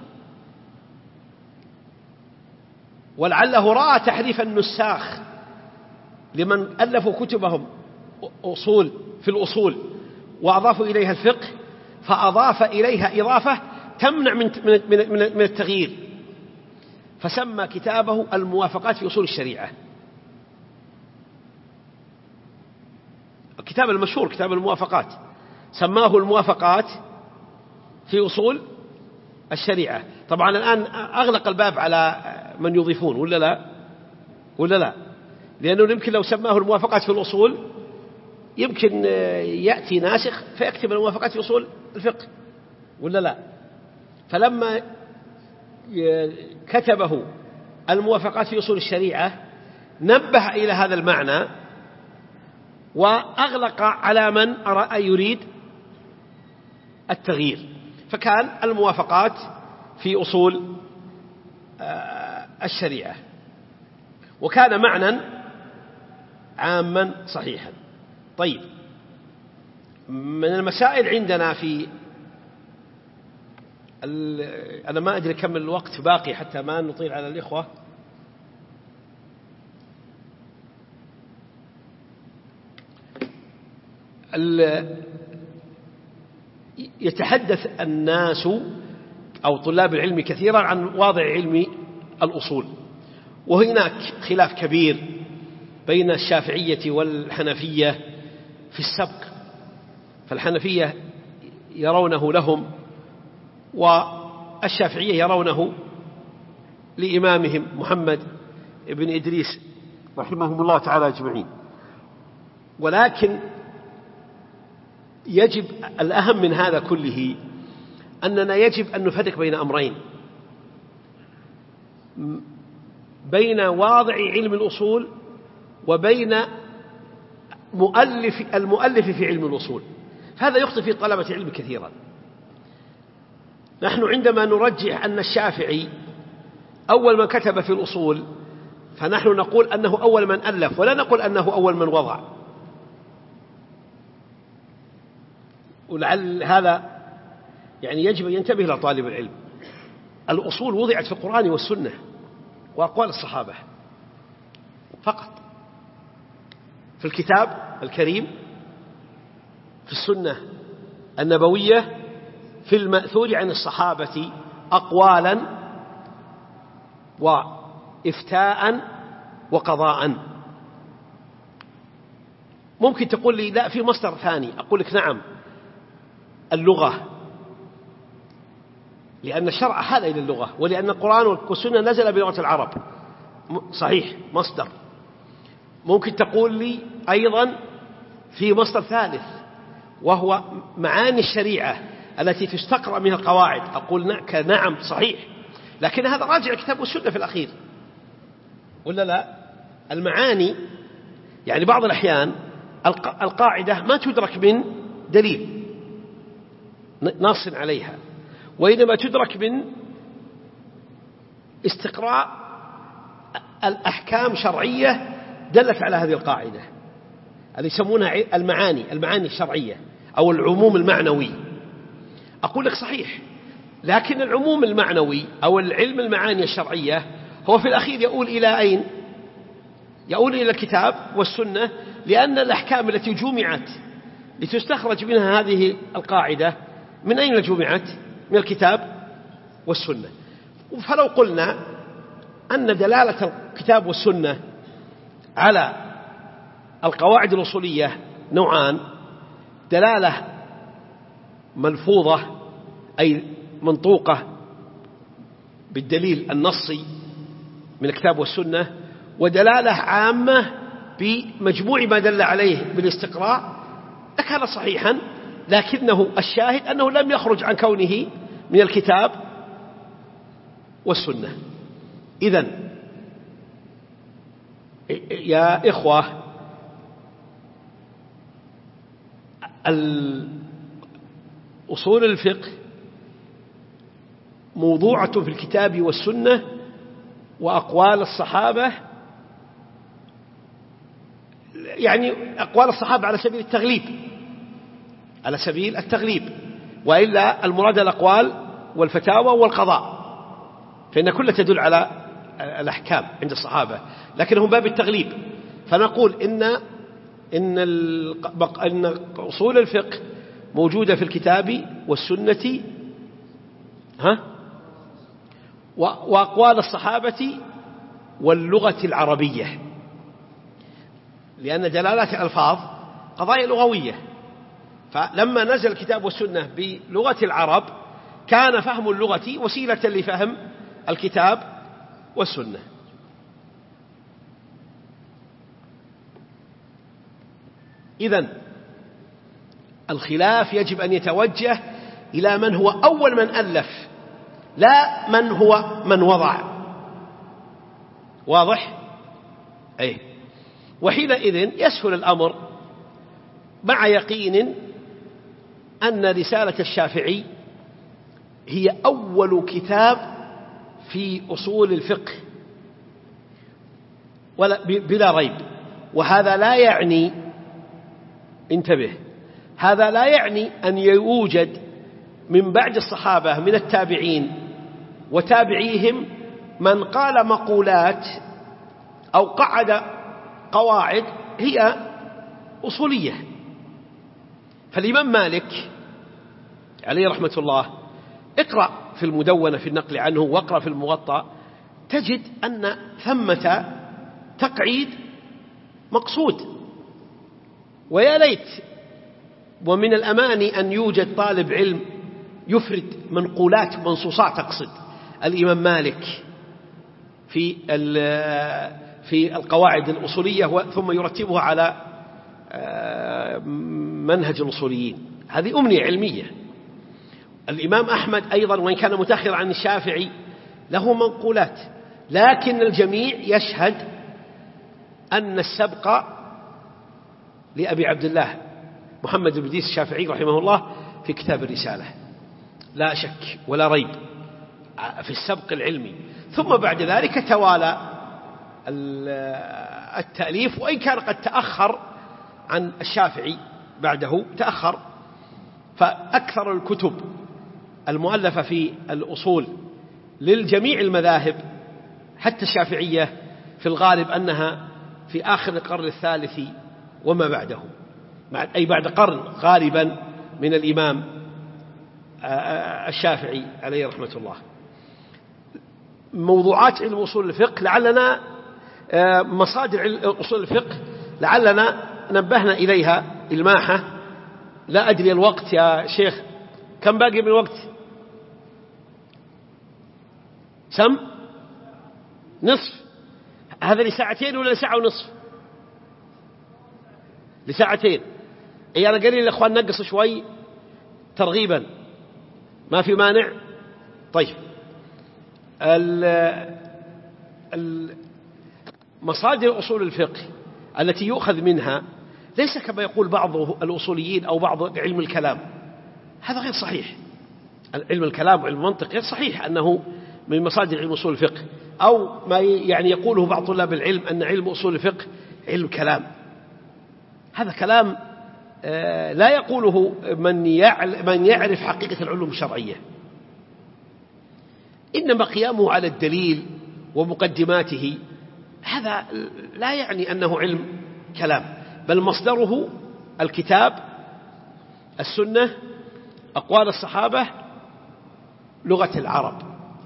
B: ولعله رأى تحريف النساخ لمن ألفوا كتبهم أصول في الأصول وأضافوا إليها الفقه، فأضاف إليها إضافة تمنع من التغيير، فسمى كتابه الموافقات في أصول الشريعة. الكتاب المشهور كتاب الموافقات سماه الموافقات في أصول الشريعة. طبعا الآن أغلق الباب على من يضيفون، ولا لا؟ لأنه يمكن لو سماه الموافقات في الأصول يمكن يأتي ناسخ فيكتب الموافقات في أصول الفقه، ولا لا؟ فلما كتبه الموافقات في أصول الشريعة نبه إلى هذا المعنى، وأغلق على من أرى يريد التغيير، فكان الموافقات في أصول الشريعة، وكان معنى عاما صحيحا. طيب، من المسائل عندنا أنا ما أدري كم الوقت باقي حتى ما نطيل على الإخوة. يتحدث الناس أو طلاب العلم كثيرا عن واضع علم الأصول، وهناك خلاف كبير بين الشافعية والحنفية في السبق، فالحنفية يرونه لهم، والشافعية يرونه لإمامهم محمد بن إدريس رحمهم الله تعالى أجمعين. ولكن يجب الأهم من هذا كله أننا يجب أن نفرق بين أمرين: بين واضع علم الأصول وبين المؤلف في علم الأصول. هذا يخطئ في طلبة العلم كثيرا. نحن عندما نرجح أن الشافعي أول من كتب في الأصول فنحن نقول أنه أول من ألف، ولا نقول أنه أول من وضع. ولعل هذا يعني يجب أن ينتبه إلى طالب العلم. الأصول وضعت في القرآن والسنة وأقوال الصحابة فقط، في الكتاب الكريم، في السنة النبوية، في المأثور عن الصحابة أقوالا وإفتاء وقضاء. ممكن تقول لي لا في مصدر ثاني، أقول لك نعم، اللغة، لأن الشرع هذا إلى اللغة، ولأن القرآن والسنة نزل بلغة العرب، صحيح مصدر. ممكن تقول لي أيضا في مصدر ثالث وهو معاني الشريعة التي تستقرأ من القواعد، أقول نعم صحيح، لكن هذا راجع الكتاب والسنة في الأخير، ولا لا؟ المعاني يعني بعض الأحيان القاعدة ما تدرك من دليل نص عليها، وإنما تدرك من استقراء الأحكام شرعية دلت على هذه القاعدة، اللي يسمونها المعاني الشرعية أو العموم المعنوي. أقول لك صحيح، لكن العموم المعنوي أو العلم المعاني الشرعية هو في الأخير يؤول إلى أين؟ يؤول إلى الكتاب والسنة، لأن الأحكام التي جمعت لتستخرج منها هذه القاعدة من أين جمعت؟ من الكتاب والسنة. فلو قلنا أن دلالة الكتاب والسنة على القواعد الأصولية نوعان: دلالة ملفوظة أي منطوقة بالدليل النصي من الكتاب والسنة، ودلالة عامة بمجموع ما دل عليه بالاستقراء، لكان صحيحا، لكنه الشاهد أنه لم يخرج عن كونه من الكتاب والسنة. إذن يا إخوة، أصول الفقه موضوعة في الكتاب والسنة وأقوال الصحابة، يعني أقوال الصحابة على سبيل التغليب، وإلا المراد الأقوال والفتاوى والقضاء، فإن كلها تدل على الأحكام عند الصحابة، لكنهم باب التغليب. فنقول إن أصول الفقه موجودة في الكتاب والسنة وأقوال الصحابة واللغة العربية، لأن دلالات الألفاظ قضايا لغوية، فلما نزل الكتاب والسنة بلغة العرب كان فهم اللغة وسيلة لفهم الكتاب والسنة. إذن الخلاف يجب أن يتوجه إلى من هو أول من ألف، لا من هو من وضع. واضح؟ أي. وحينئذ يسهل الأمر مع يقين أن رسالة الشافعي هي أول كتاب في أصول الفقه بلا ريب. وهذا لا يعني، انتبه، هذا لا يعني أن يوجد من بعد الصحابة من التابعين وتابعيهم من قال مقولات أو قعد قواعد هي أصولية. فالإمام مالك عليه رحمة الله، اقرأ في المدونة في النقل عنه واقرأ في الموطأ، تجد أن ثمة تقعيد مقصود. ويا ليت ومن الأماني أن يوجد طالب علم يفرد منقولات منصوصات تقصد الإمام مالك في القواعد الأصولية ثم يرتبها على منهج الأصوليين. هذه أمنية علمية. الإمام أحمد أيضا وإن كان متأخر عن الشافعي له منقولات، لكن الجميع يشهد أن السبق لأبي عبد الله محمد بن إدريس الشافعي رحمه الله في كتاب الرسالة، لا شك ولا ريب في السبق العلمي. ثم بعد ذلك توالى التأليف، وإن كان قد تأخر عن الشافعي بعده تأخر، فأكثر الكتب المؤلفة في الأصول للجميع المذاهب حتى الشافعية في الغالب أنها في آخر القرن الثالث وما بعده، أي بعد قرن غالبا من الإمام الشافعي عليه رحمة الله. موضوعات علم أصول الفقه لعلنا مصادر أصول الفقه لعلنا نبهنا إليها إلماحة. لا أدري الوقت يا شيخ، كم باقي من الوقت؟ سم نصف. هذا لساعتين ولا لساعة ونصف؟ لساعتين. أي أنا قليل الأخوان نقص شوي ترغيبا، ما في مانع. طيب، مصادر أصول الفقه التي يؤخذ منها ليس كما يقول بعض الأصوليين أو بعض علم الكلام، هذا غير صحيح. علم الكلام وعلم المنطق غير صحيح أنه من مصادر علم أصول الفقه، أو ما يعني يقوله بعض طلاب العلم أن علم أصول الفقه علم كلام. هذا كلام لا يقوله من يعرف حقيقة العلوم الشرعية، إنما قيامه على الدليل ومقدماته هذا لا يعني أنه علم كلام، بل مصدره الكتاب، السنة، أقوال الصحابة، لغة العرب.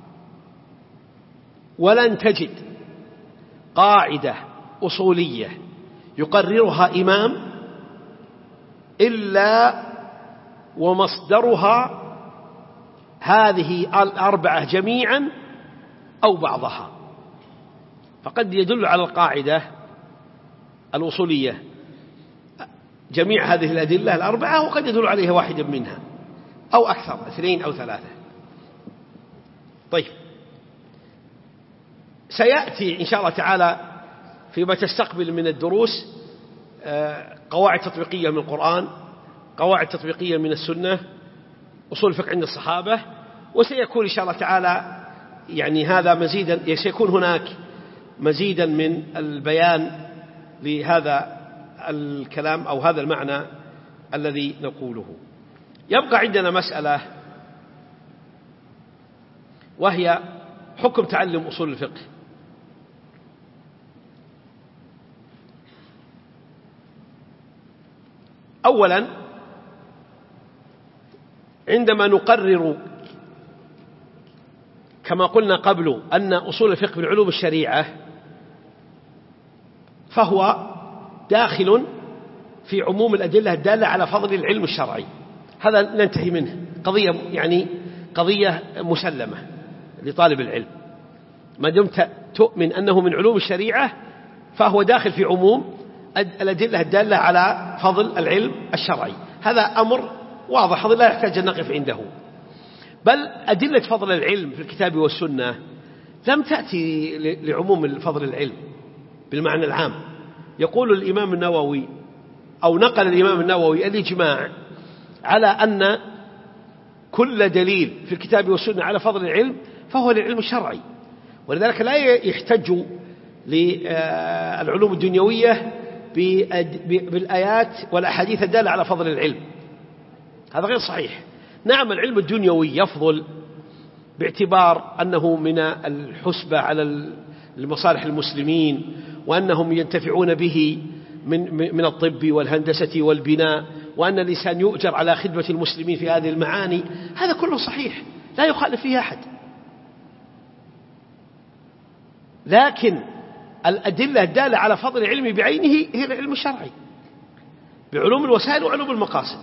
B: ولن تجد قاعدة أصولية يقررها إمام إلا ومصدرها هذه الأربعة جميعا أو بعضها. فقد يدل على القاعدة الأصولية جميع هذه الأدلة الأربعة، وقد يدل عليها واحدا منها أو أكثر، 2 أو 3. طيب، سيأتي إن شاء الله تعالى فيما تستقبل من الدروس قواعد تطبيقية من القرآن، قواعد تطبيقية من السنة، أصول الفقه عند الصحابة، وسيكون إن شاء الله تعالى يعني هذا مزيدا، سيكون هناك مزيدا من البيان لهذا الكلام أو هذا المعنى الذي نقوله. يبقى عندنا مسألة وهي حكم تعلم أصول الفقه. أولا، عندما نقرر كما قلنا قبل أن أصول الفقه من علوم الشريعة، فهو داخل في عموم الأدلة الدالة على فضل العلم الشرعي. هذا ننتهي منه، قضية مسلمة لطالب العلم. ما دمت تؤمن أنه من علوم الشريعة فهو داخل في عموم الأدلة الدالة على فضل العلم الشرعي. هذا أمر واضح، هذا لا يحتاج أن نقف عنده. بل أدلة فضل العلم في الكتاب والسنة لم تأتي لعموم فضل العلم بالمعنى العام. يقول الإمام النووي أو نقل الإمام النووي الإجماع على أن كل دليل في الكتاب والسنة على فضل العلم فهو للعلم الشرعي، ولذلك لا يحتج للعلوم الدنيوية بالآيات والأحاديث الدالة على فضل العلم. هذا غير صحيح. نعم، العلم الدنيوي يفضل باعتبار أنه من الحسبة على المصالح المسلمين، وأنهم ينتفعون به من الطب والهندسة والبناء، وأن الإنسان يؤجر على خدمة المسلمين في هذه المعاني. هذا كله صحيح، لا يخالف فيه أحد. لكن الأدلة الدالة على فضل العلم بعينه هي العلم الشرعي بعلوم الوسائل وعلوم المقاصد.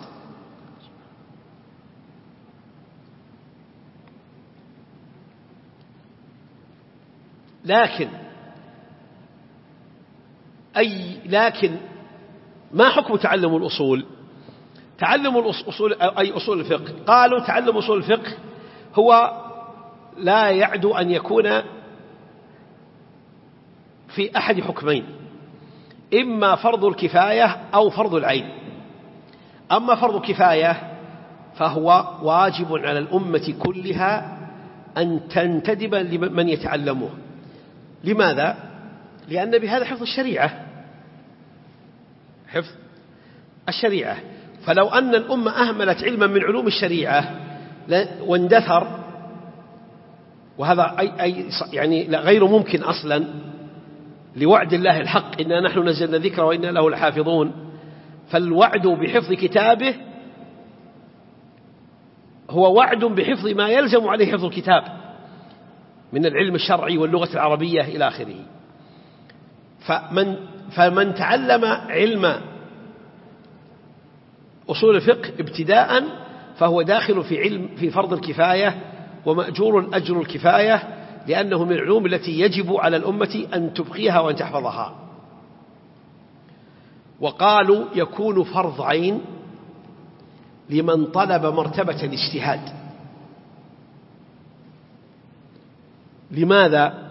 B: لكن ما حكم تعلم الأصول؟ تعلم الأصول أي أصول الفقه. قالوا تعلم أصول الفقه هو لا يعدو أن يكون في أحد حكمين، إما فرض الكفاية أو فرض العين. أما فرض الكفاية فهو واجب على الأمة كلها أن تنتدب لمن يتعلمه. لماذا؟ لأن بهذا حفظ الشريعة، حفظ الشريعة. فلو أن الأمة أهملت علما من علوم الشريعة واندثر، وهذا يعني غير ممكن أصلا لوعد الله الحق، إنا نحن نزلنا ذكر وإنا له لحافظون. فالوعد بحفظ كتابه هو وعد بحفظ ما يلزم عليه حفظ الكتاب. من العلم الشرعي واللغة العربية إلى آخره. فمن تعلم علم أصول الفقه ابتداء فهو داخل في فرض الكفاية ومأجور أجر الكفاية، لأنه من العلوم التي يجب على الأمة أن تبقيها وأن تحفظها. وقالوا يكون فرض عين لمن طلب مرتبة الاجتهاد. لماذا؟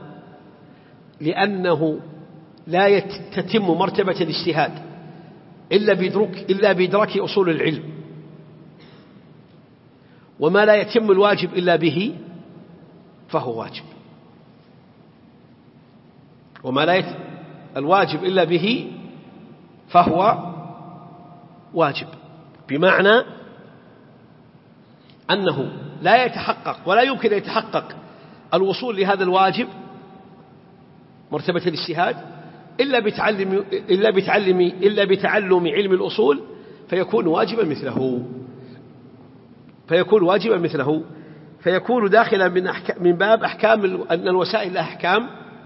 B: لأنه لا تتم مرتبة الاجتهاد إلا بإدراك أصول العلم، وما لا يتم الواجب إلا به فهو واجب، وما لا يتم الواجب إلا به فهو واجب، بمعنى أنه لا يتحقق ولا يمكن أن يتحقق الوصول لهذا الواجب مرتبة الاجتهاد إلا بتعلم علم الأصول، فيكون واجبا مثله، فيكون داخلا من باب أحكام أن الوسائل لها أحكام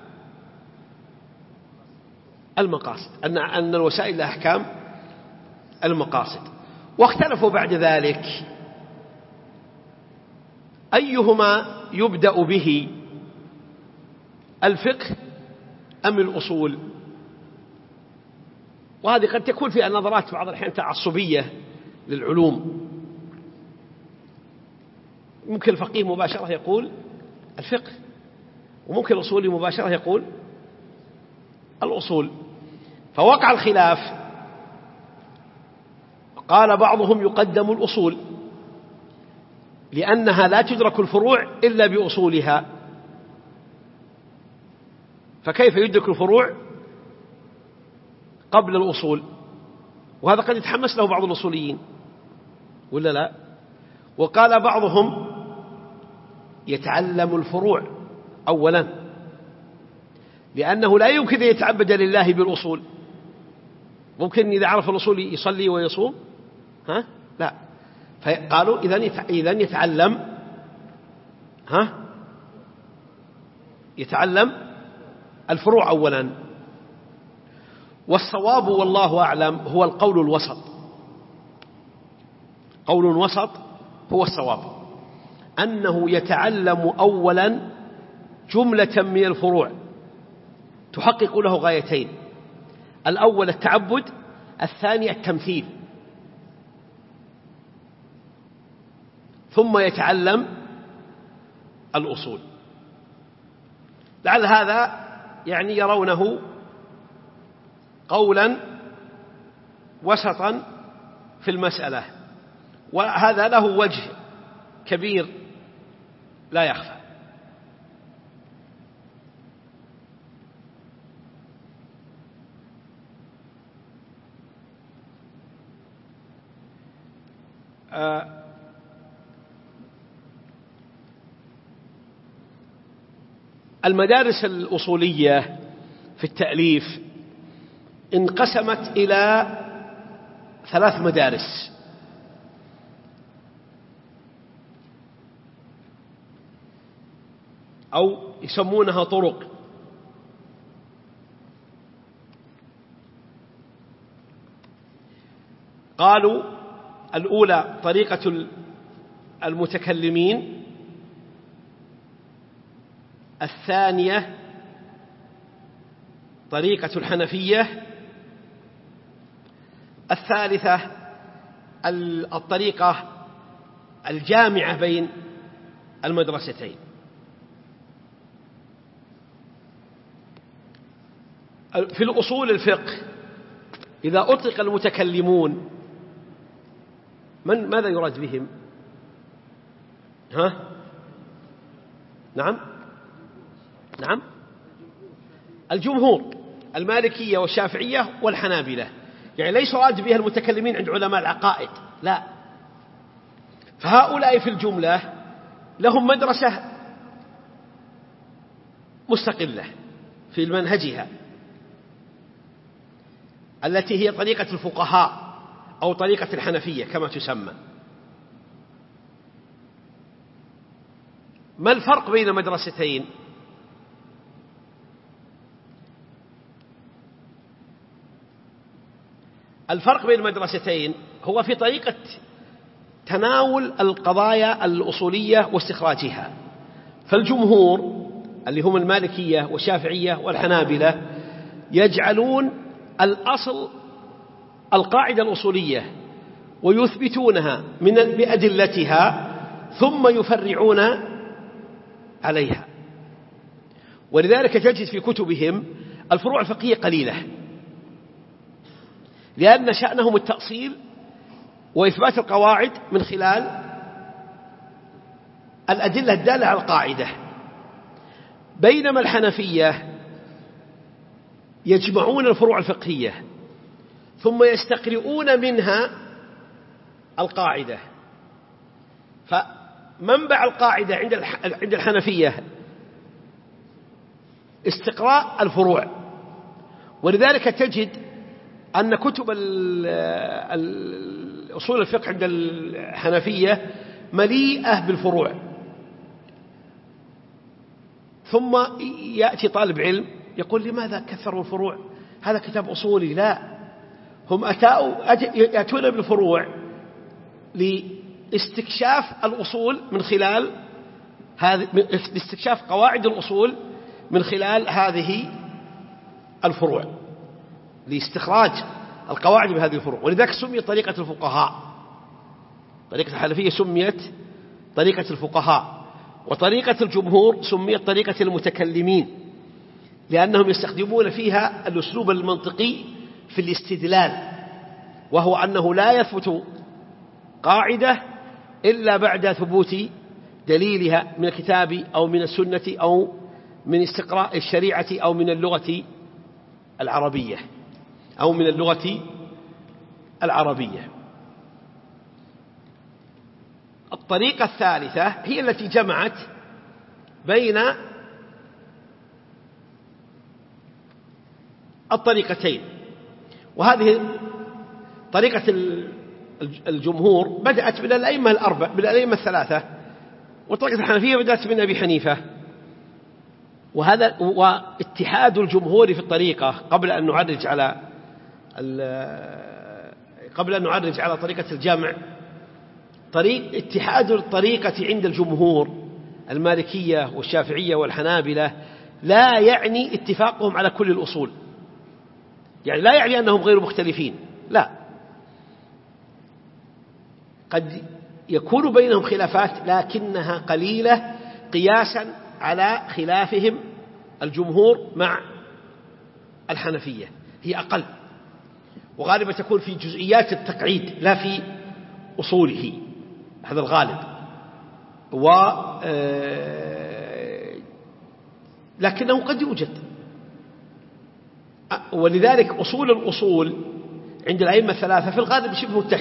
B: المقاصد، أن الوسائل لها أحكام المقاصد. واختلفوا بعد ذلك أيهما يبدأ به، الفقه أم الأصول؟ وهذه قد تكون فيها نظرات بعض الأحيان تعصبية للعلوم. ممكن الفقيه مباشرة يقول الفقه، وممكن الأصولي مباشرة يقول الأصول. فوقع الخلاف، قال بعضهم يقدم الأصول لأنها لا تدرك الفروع إلا بأصولها، فكيف يدرك الفروع قبل الأصول؟ وهذا قد يتحمس له بعض الأصوليين ولا لا؟ وقال بعضهم يتعلم الفروع أولا، لأنه لا يمكن أن يتعبد لله بالأصول. ممكن إذا عرف الأصول يصلي ويصوم؟ لا. فقالوا إذن يتعلم الفروع أولا. والصواب والله أعلم هو القول الوسط، قول وسط هو الصواب، أنه يتعلم أولا جملة من الفروع تحقق له غايتين: الأول التعبد، الثاني التمثيل، ثم يتعلم الأصول. لعل هذا يعني يرونه قولا وسطا في المسألة، وهذا له وجه كبير لا يخفى. المدارس الأصولية في التأليف انقسمت إلى 3 مدارس: أو يسمونها طرق. قالوا الأولى طريقة المتكلمين، الثانية طريقة الحنفية، الثالثة الطريقة الجامعة بين المدرستين. في الأصول الفقه إذا أطلق المتكلمون ماذا يراد بهم؟ نعم الجمهور، المالكية والشافعية والحنابلة، يعني ليس راد بها المتكلمين عند علماء العقائد، لا. فهؤلاء في الجملة لهم مدرسة مستقلة في منهجها التي هي طريقة الفقهاء أو طريقة الحنفية كما تسمى. ما الفرق بين مدرستين؟ الفرق بين المدرستين هو في طريقة تناول القضايا الأصولية واستخراجها. فالجمهور اللي هم المالكية والشافعية والحنابلة يجعلون الأصل القاعدة الأصولية ويثبتونها بأدلتها ثم يفرعون عليها. ولذلك تجد في كتبهم الفروع الفقهية قليلة، لأن شأنهم التأصيل وإثبات القواعد من خلال الأدلة الدالة على القاعدة. بينما الحنفية يجمعون الفروع الفقهية ثم يستقرؤون منها القاعدة. فمنبع القاعدة عند الحنفية استقراء الفروع. ولذلك تجد أن كتب أصول الفقه عند الحنفية مليئة بالفروع. ثم يأتي طالب علم يقول لماذا كثروا الفروع؟ هذا كتاب أصولي. لا، هم يأتون بالفروع لاستكشاف الأصول من خلال لاستكشاف قواعد الأصول من خلال هذه الفروع، لاستخراج القواعد بهذه الفروع. ولذلك سميت طريقة الفقهاء. طريقة الحنفية سميت طريقة الفقهاء، وطريقة الجمهور سميت طريقة المتكلمين، لأنهم يستخدمون فيها الأسلوب المنطقي في الاستدلال، وهو أنه لا يثبت قاعدة إلا بعد ثبوت دليلها من الكتاب أو من السنة أو من استقراء الشريعة أو من اللغة العربية الطريقة الثالثة هي التي جمعت بين الطريقتين، وهذه طريقة الجمهور بدأت من الأئمة الأربع، من الأئمة الثلاثة، وطريقة الحنفية بدأت من أبي حنيفة. وهذا واتحاد الجمهور في الطريقة قبل أن نعرج على طريقة الجمع. اتحاد الطريقة عند الجمهور المالكية والشافعية والحنابلة لا يعني اتفاقهم على كل الأصول، يعني لا يعني أنهم غير مختلفين، لا، قد يكون بينهم خلافات لكنها قليلة قياسا على خلافهم الجمهور مع الحنفية، هي أقل، وغالبا تكون في جزئيات التقعيد لا في أصوله، هذا الغالب. لكنه قد يوجد. ولذلك الأصول عند الأئمة الثلاثة في الغالب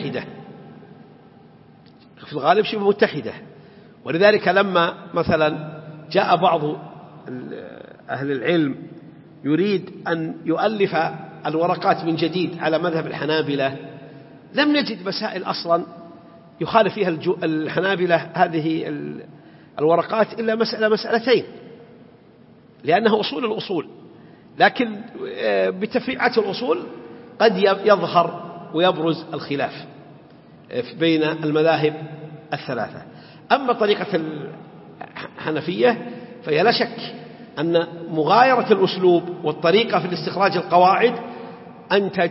B: شبه متحدة. ولذلك لما مثلا جاء بعض أهل العلم يريد أن يؤلف الورقات من جديد على مذهب الحنابلة، لم نجد مسائل أصلا يخالف فيها الحنابلة هذه الورقات إلا مسألتين، لأنها أصول الأصول، لكن بتفريعات الأصول قد يظهر ويبرز الخلاف بين المذاهب الثلاثة. أما طريقة الحنفية فهي لا شك أن مغايرة الأسلوب والطريقة في الاستخراج القواعد أنتج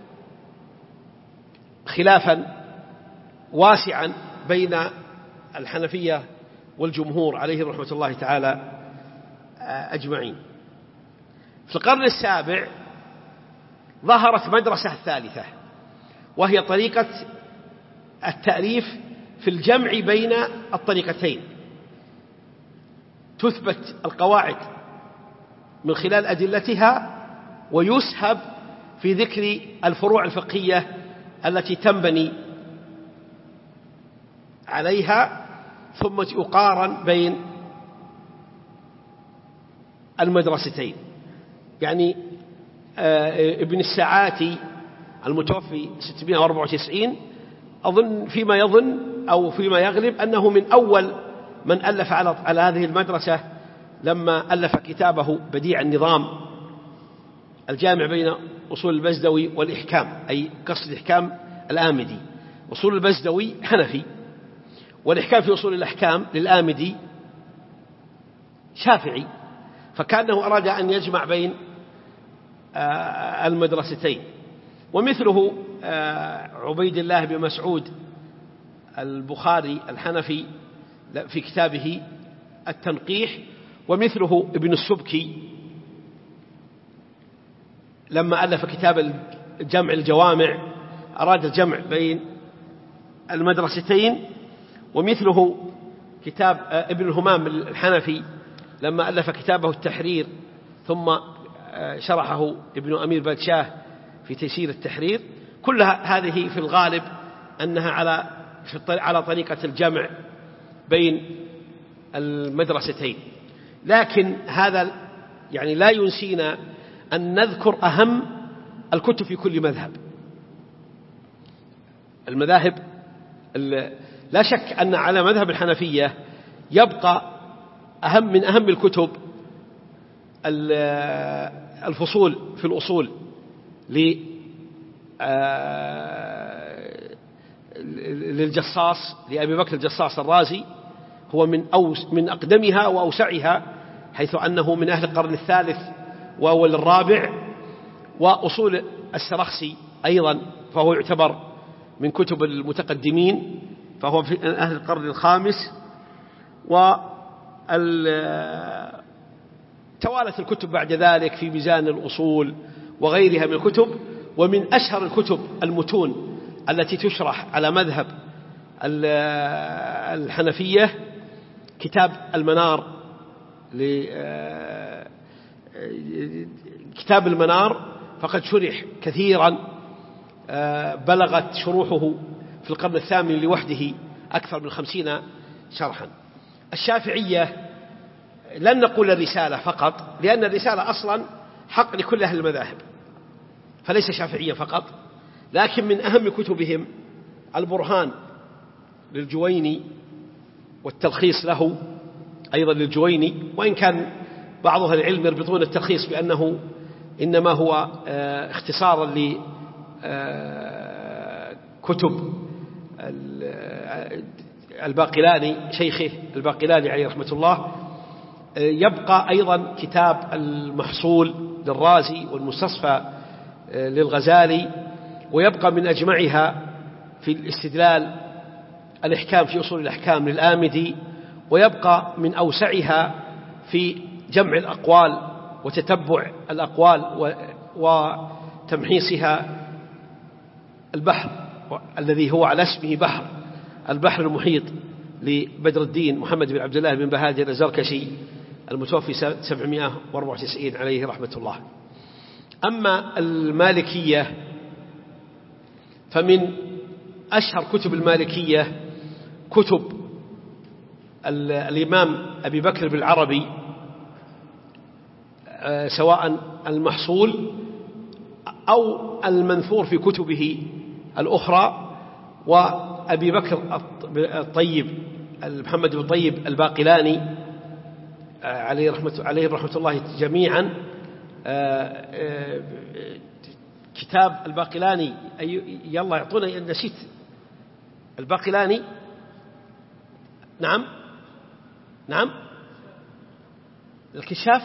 B: خلافا واسعا بين الحنفية والجمهور عليهم رحمة الله تعالى أجمعين. في القرن السابع ظهرت مدرسة ثالثة، وهي طريقة التأليف في الجمع بين الطريقتين، تثبت القواعد من خلال أدلتها ويسهب في ذكر الفروع الفقهية التي تنبني عليها، ثم يقارن بين المدرستين. يعني ابن الساعاتي المتوفي 694 أظن فيما يظن أو فيما يغلب أنه من أول من ألف على هذه المدرسة، لما ألف كتابه بديع النظام الجامع بين أصول البزدوي والإحكام، أي قصد إحكام الآمدي. أصول البزدوي حنفي، والإحكام في أصول الأحكام للآمدي شافعي، فكأنه أراد أن يجمع بين المدرستين. ومثله عبيد الله بن مسعود البخاري الحنفي في كتابه التنقيح، ومثله ابن السبكي لما ألف كتاب جمع الجوامع أراد الجمع بين المدرستين، ومثله كتاب ابن الهمام الحنفي لما ألف كتابه التحرير ثم شرحه ابن أمير بادشاه في تيسير التحرير. كل هذه في الغالب أنها على طريقة الجمع بين المدرستين، لكن هذا يعني لا ينسينا أن نذكر أهم الكتب في كل مذهب. المذاهب لا شك أن على مذهب الحنفية يبقى من أهم الكتب الفصول في الأصول للجصاص لأبي بكر الجصاص الرازي، هو من أقدمها وأوسعها، حيث أنه من أهل القرن الثالث وأول الرابع. وأصول السرخسي أيضا فهو يعتبر من كتب المتقدمين، فهو في أهل القرن الخامس. توالت الكتب بعد ذلك في ميزان الأصول وغيرها من الكتب. ومن أشهر الكتب المتون التي تشرح على مذهب الحنفية كتاب المنار كتاب المنار، فقد شرح كثيرا، بلغت شروحه في القرن الثامن لوحده أكثر من 50 شرحا. الشافعية لن نقول الرسالة فقط، لأن الرسالة أصلا حق لكل أهل المذاهب، فليس شافعية فقط، لكن من أهم كتبهم البرهان للجويني، والتلخيص له أيضا للجويني، وإن كان بعض أهل العلم يربطون التلخيص بأنه إنما هو اختصارا لكتب الباقلاني شيخه الباقلاني عليه رحمة الله. يبقى أيضا كتاب المحصول للرازي والمستصفى للغزالي، ويبقى من أجمعها في الاستدلال الإحكام في أصول الأحكام للآمدي، ويبقى من أوسعها في جمع الأقوال وتتبع الأقوال وتمحيصها البحر الذي هو على اسمه البحر المحيط لبدر الدين محمد بن عبد الله بن بهادر الزركشي المتوفي 794 عليه رحمة الله. أما المالكية فمن أشهر كتب المالكية كتب الإمام أبي بكر بالعربي، سواء المحصول أو المنثور في كتبه الأخرى، وأبي بكر الطيب محمد بن الطيب الباقلاني عليه رحمة الله جميعا. كتاب الباقلاني يلا يعطونا، نسيت الباقلاني. نعم الكشاف،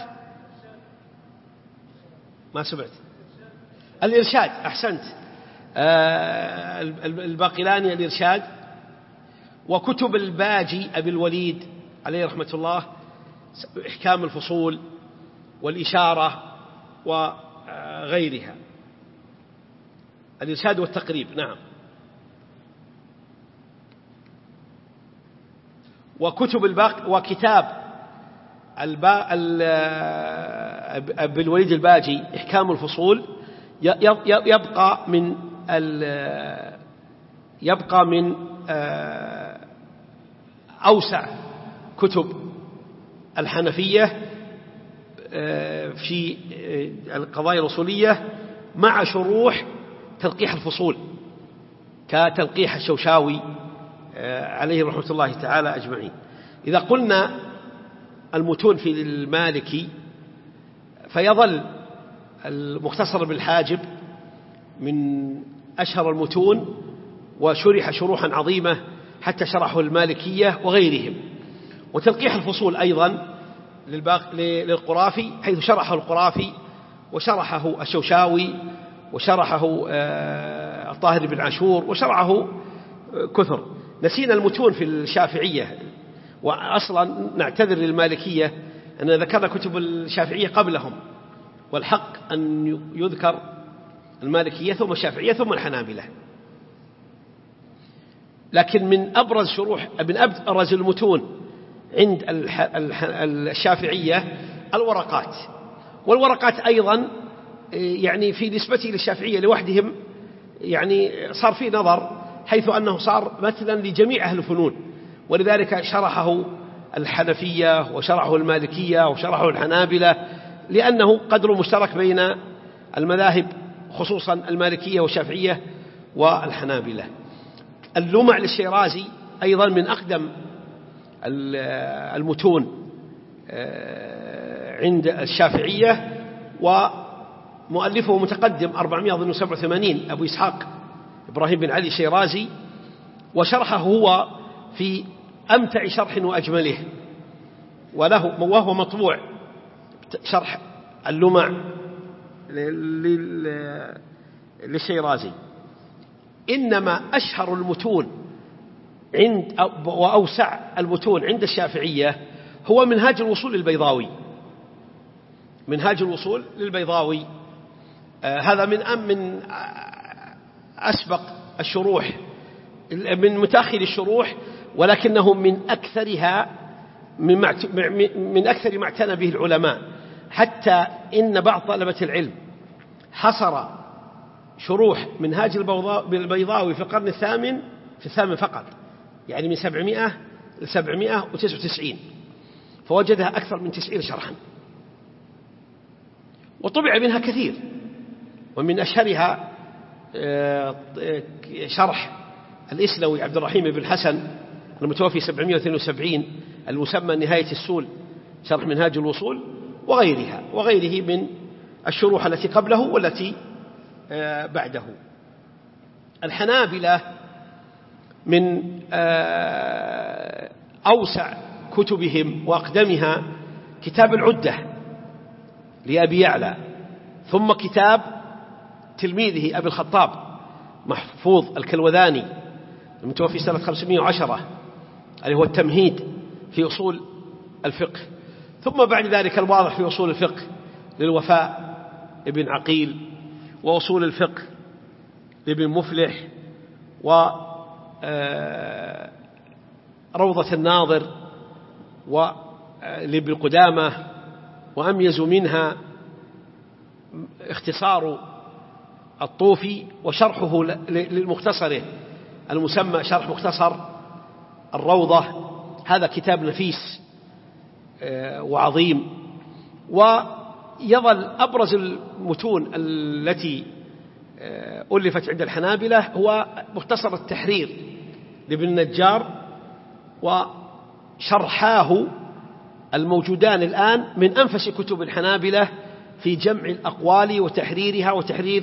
B: ما سمعت. الإرشاد، أحسنت. الباقلاني الإرشاد، وكتب الباجي أبي الوليد عليه رحمة الله إحكام الفصول والإشارة وغيرها، الإرشاد والتقريب. نعم. وكتاب أبي الوليد الباجي إحكام الفصول يبقى من أوسع كتب الحنفية في القضايا الأصولية، مع شروح تلقيح الفصول كتلقيح الشوشاوي عليه رحمة الله تعالى أجمعين. إذا قلنا المتون في المالكي فيظل المختصر بالحاجب من أشهر المتون، وشرح شروحا عظيمة حتى شرحه المالكية وغيرهم. وتلقيح الفصول أيضا للقرافي، حيث شرحه القرافي وشرحه الشوشاوي وشرحه الطاهر بن عاشور وشرحه كثر. نسينا المتون في الشافعية، وأصلا نعتذر للمالكية أن ذكرنا كتب الشافعية قبلهم، والحق أن يذكر المالكية ثم الشافعية ثم الحنابلة. لكن من أبرز المتون عند الشافعية الورقات. والورقات أيضا يعني في نسبته للشافعية لوحدهم يعني صار فيه نظر، حيث أنه صار مثلا لجميع أهل الفنون، ولذلك شرحه الحنفية وشرحه المالكية وشرحه الحنابلة، لأنه قدر مشترك بين المذاهب خصوصا المالكية والشافعية والحنابلة. اللمع للشيرازي أيضا من أقدم المتون عند الشافعية، ومؤلفه متقدم 487 أبو إسحاق إبراهيم بن علي الشيرازي، وشرحه هو في أمتع شرح وأجمله، وهو مطبوع شرح اللمع للشيرازي. إنما أشهر المتون وأوسع المتون عند الشافعية هو منهاج الوصول للبيضاوي. منهاج الوصول للبيضاوي هذا من أسبق الشروح، من متأخر الشروح، ولكنه من أكثرها من أكثر ما اعتنى به العلماء، حتى إن بعض طلبة العلم حصر شروح منهاج البيضاوي في القرن الثامن فقط، يعني من 700 ل 799، فوجدها أكثر من 90 شرحا، وطبع منها كثير. ومن أشهرها شرح الإسلوي عبد الرحيم بن حسن المتوفي 772 المسمى نهاية السول، شرح منهاج الوصول، وغيره من الشروح التي قبله والتي بعده. الحنابلة من أوسع كتبهم وأقدمها كتاب العدة لأبي يعلى، ثم كتاب تلميذه أبي الخطاب محفوظ الكلوذاني المتوفي سنة 510 اللي هو التمهيد في أصول الفقه، ثم بعد ذلك الواضح في أصول الفقه للوفاء ابن عقيل، وأصول الفقه لابن مفلح، وروضة الناظر ولابن قدامة. وأميز منها اختصار الطوفي وشرحه للمختصره المسمى شرح مختصر الروضة. هذا كتاب نفيس وعظيم. ويظل أبرز المتون التي ألفت عند الحنابلة هو مختصر التحرير لابن النجار، وشرحاه الموجودان الآن من أنفس كتب الحنابلة في جمع الأقوال وتحريرها وتحرير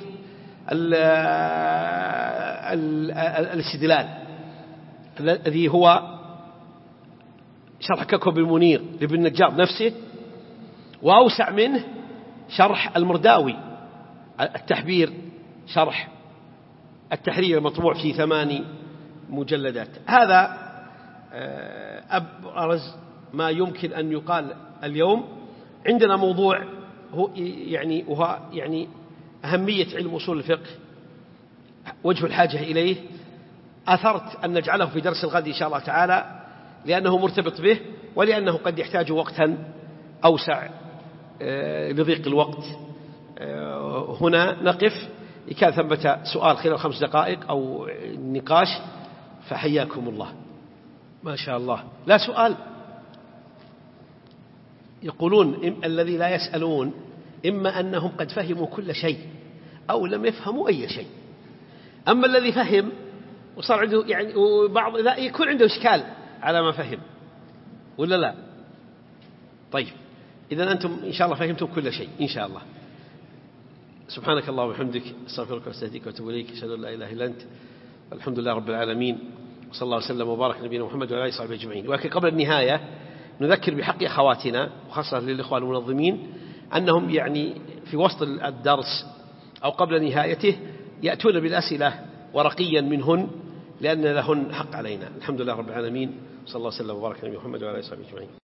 B: الاستدلال، الذي هو شرح كوكب المنير لابن النجار نفسه. وأوسع منه شرح المرداوي التحبير، شرح التحرير مطبوع في 8 مجلدات. هذا أبرز ما يمكن أن يقال اليوم. عندنا موضوع هو يعني أهمية علم أصول الفقه، وجه الحاجة إليه. أثرت أن نجعله في درس الغد إن شاء الله تعالى، لأنه مرتبط به، ولأنه قد يحتاج وقتا أوسع لضيق الوقت. هنا نقف. إن كان ثمة سؤال خلال 5 دقائق أو نقاش فحياكم الله. ما شاء الله، لا سؤال. يقولون الذي لا يسألون إما أنهم قد فهموا كل شيء أو لم يفهموا أي شيء. أما الذي فهم وصار عنده يعني وبعض لا يكون عنده إشكال على ما فهم، ولا لا؟ طيب، إذا أنتم إن شاء الله فهمتم كل شيء إن شاء الله. سبحانك اللهم وبحمدك، استغفرك واستهديك واتوب اليك، اشهد ان لا اله الا انت، الحمد لله رب العالمين، وصلى الله وسلم وبارك على نبينا محمد وعلى اله وصحبه اجمعين. ولكن قبل النهايه نذكر بحق اخواتنا وخاصه للاخوان المنظمين انهم يعني في وسط الدرس او قبل نهايته ياتون بالاسئله ورقيا منهن، لان لهن حق علينا. الحمد لله رب العالمين، صلى الله وسلم وبارك على نبينا محمد وعلى اله وصحبه اجمعين.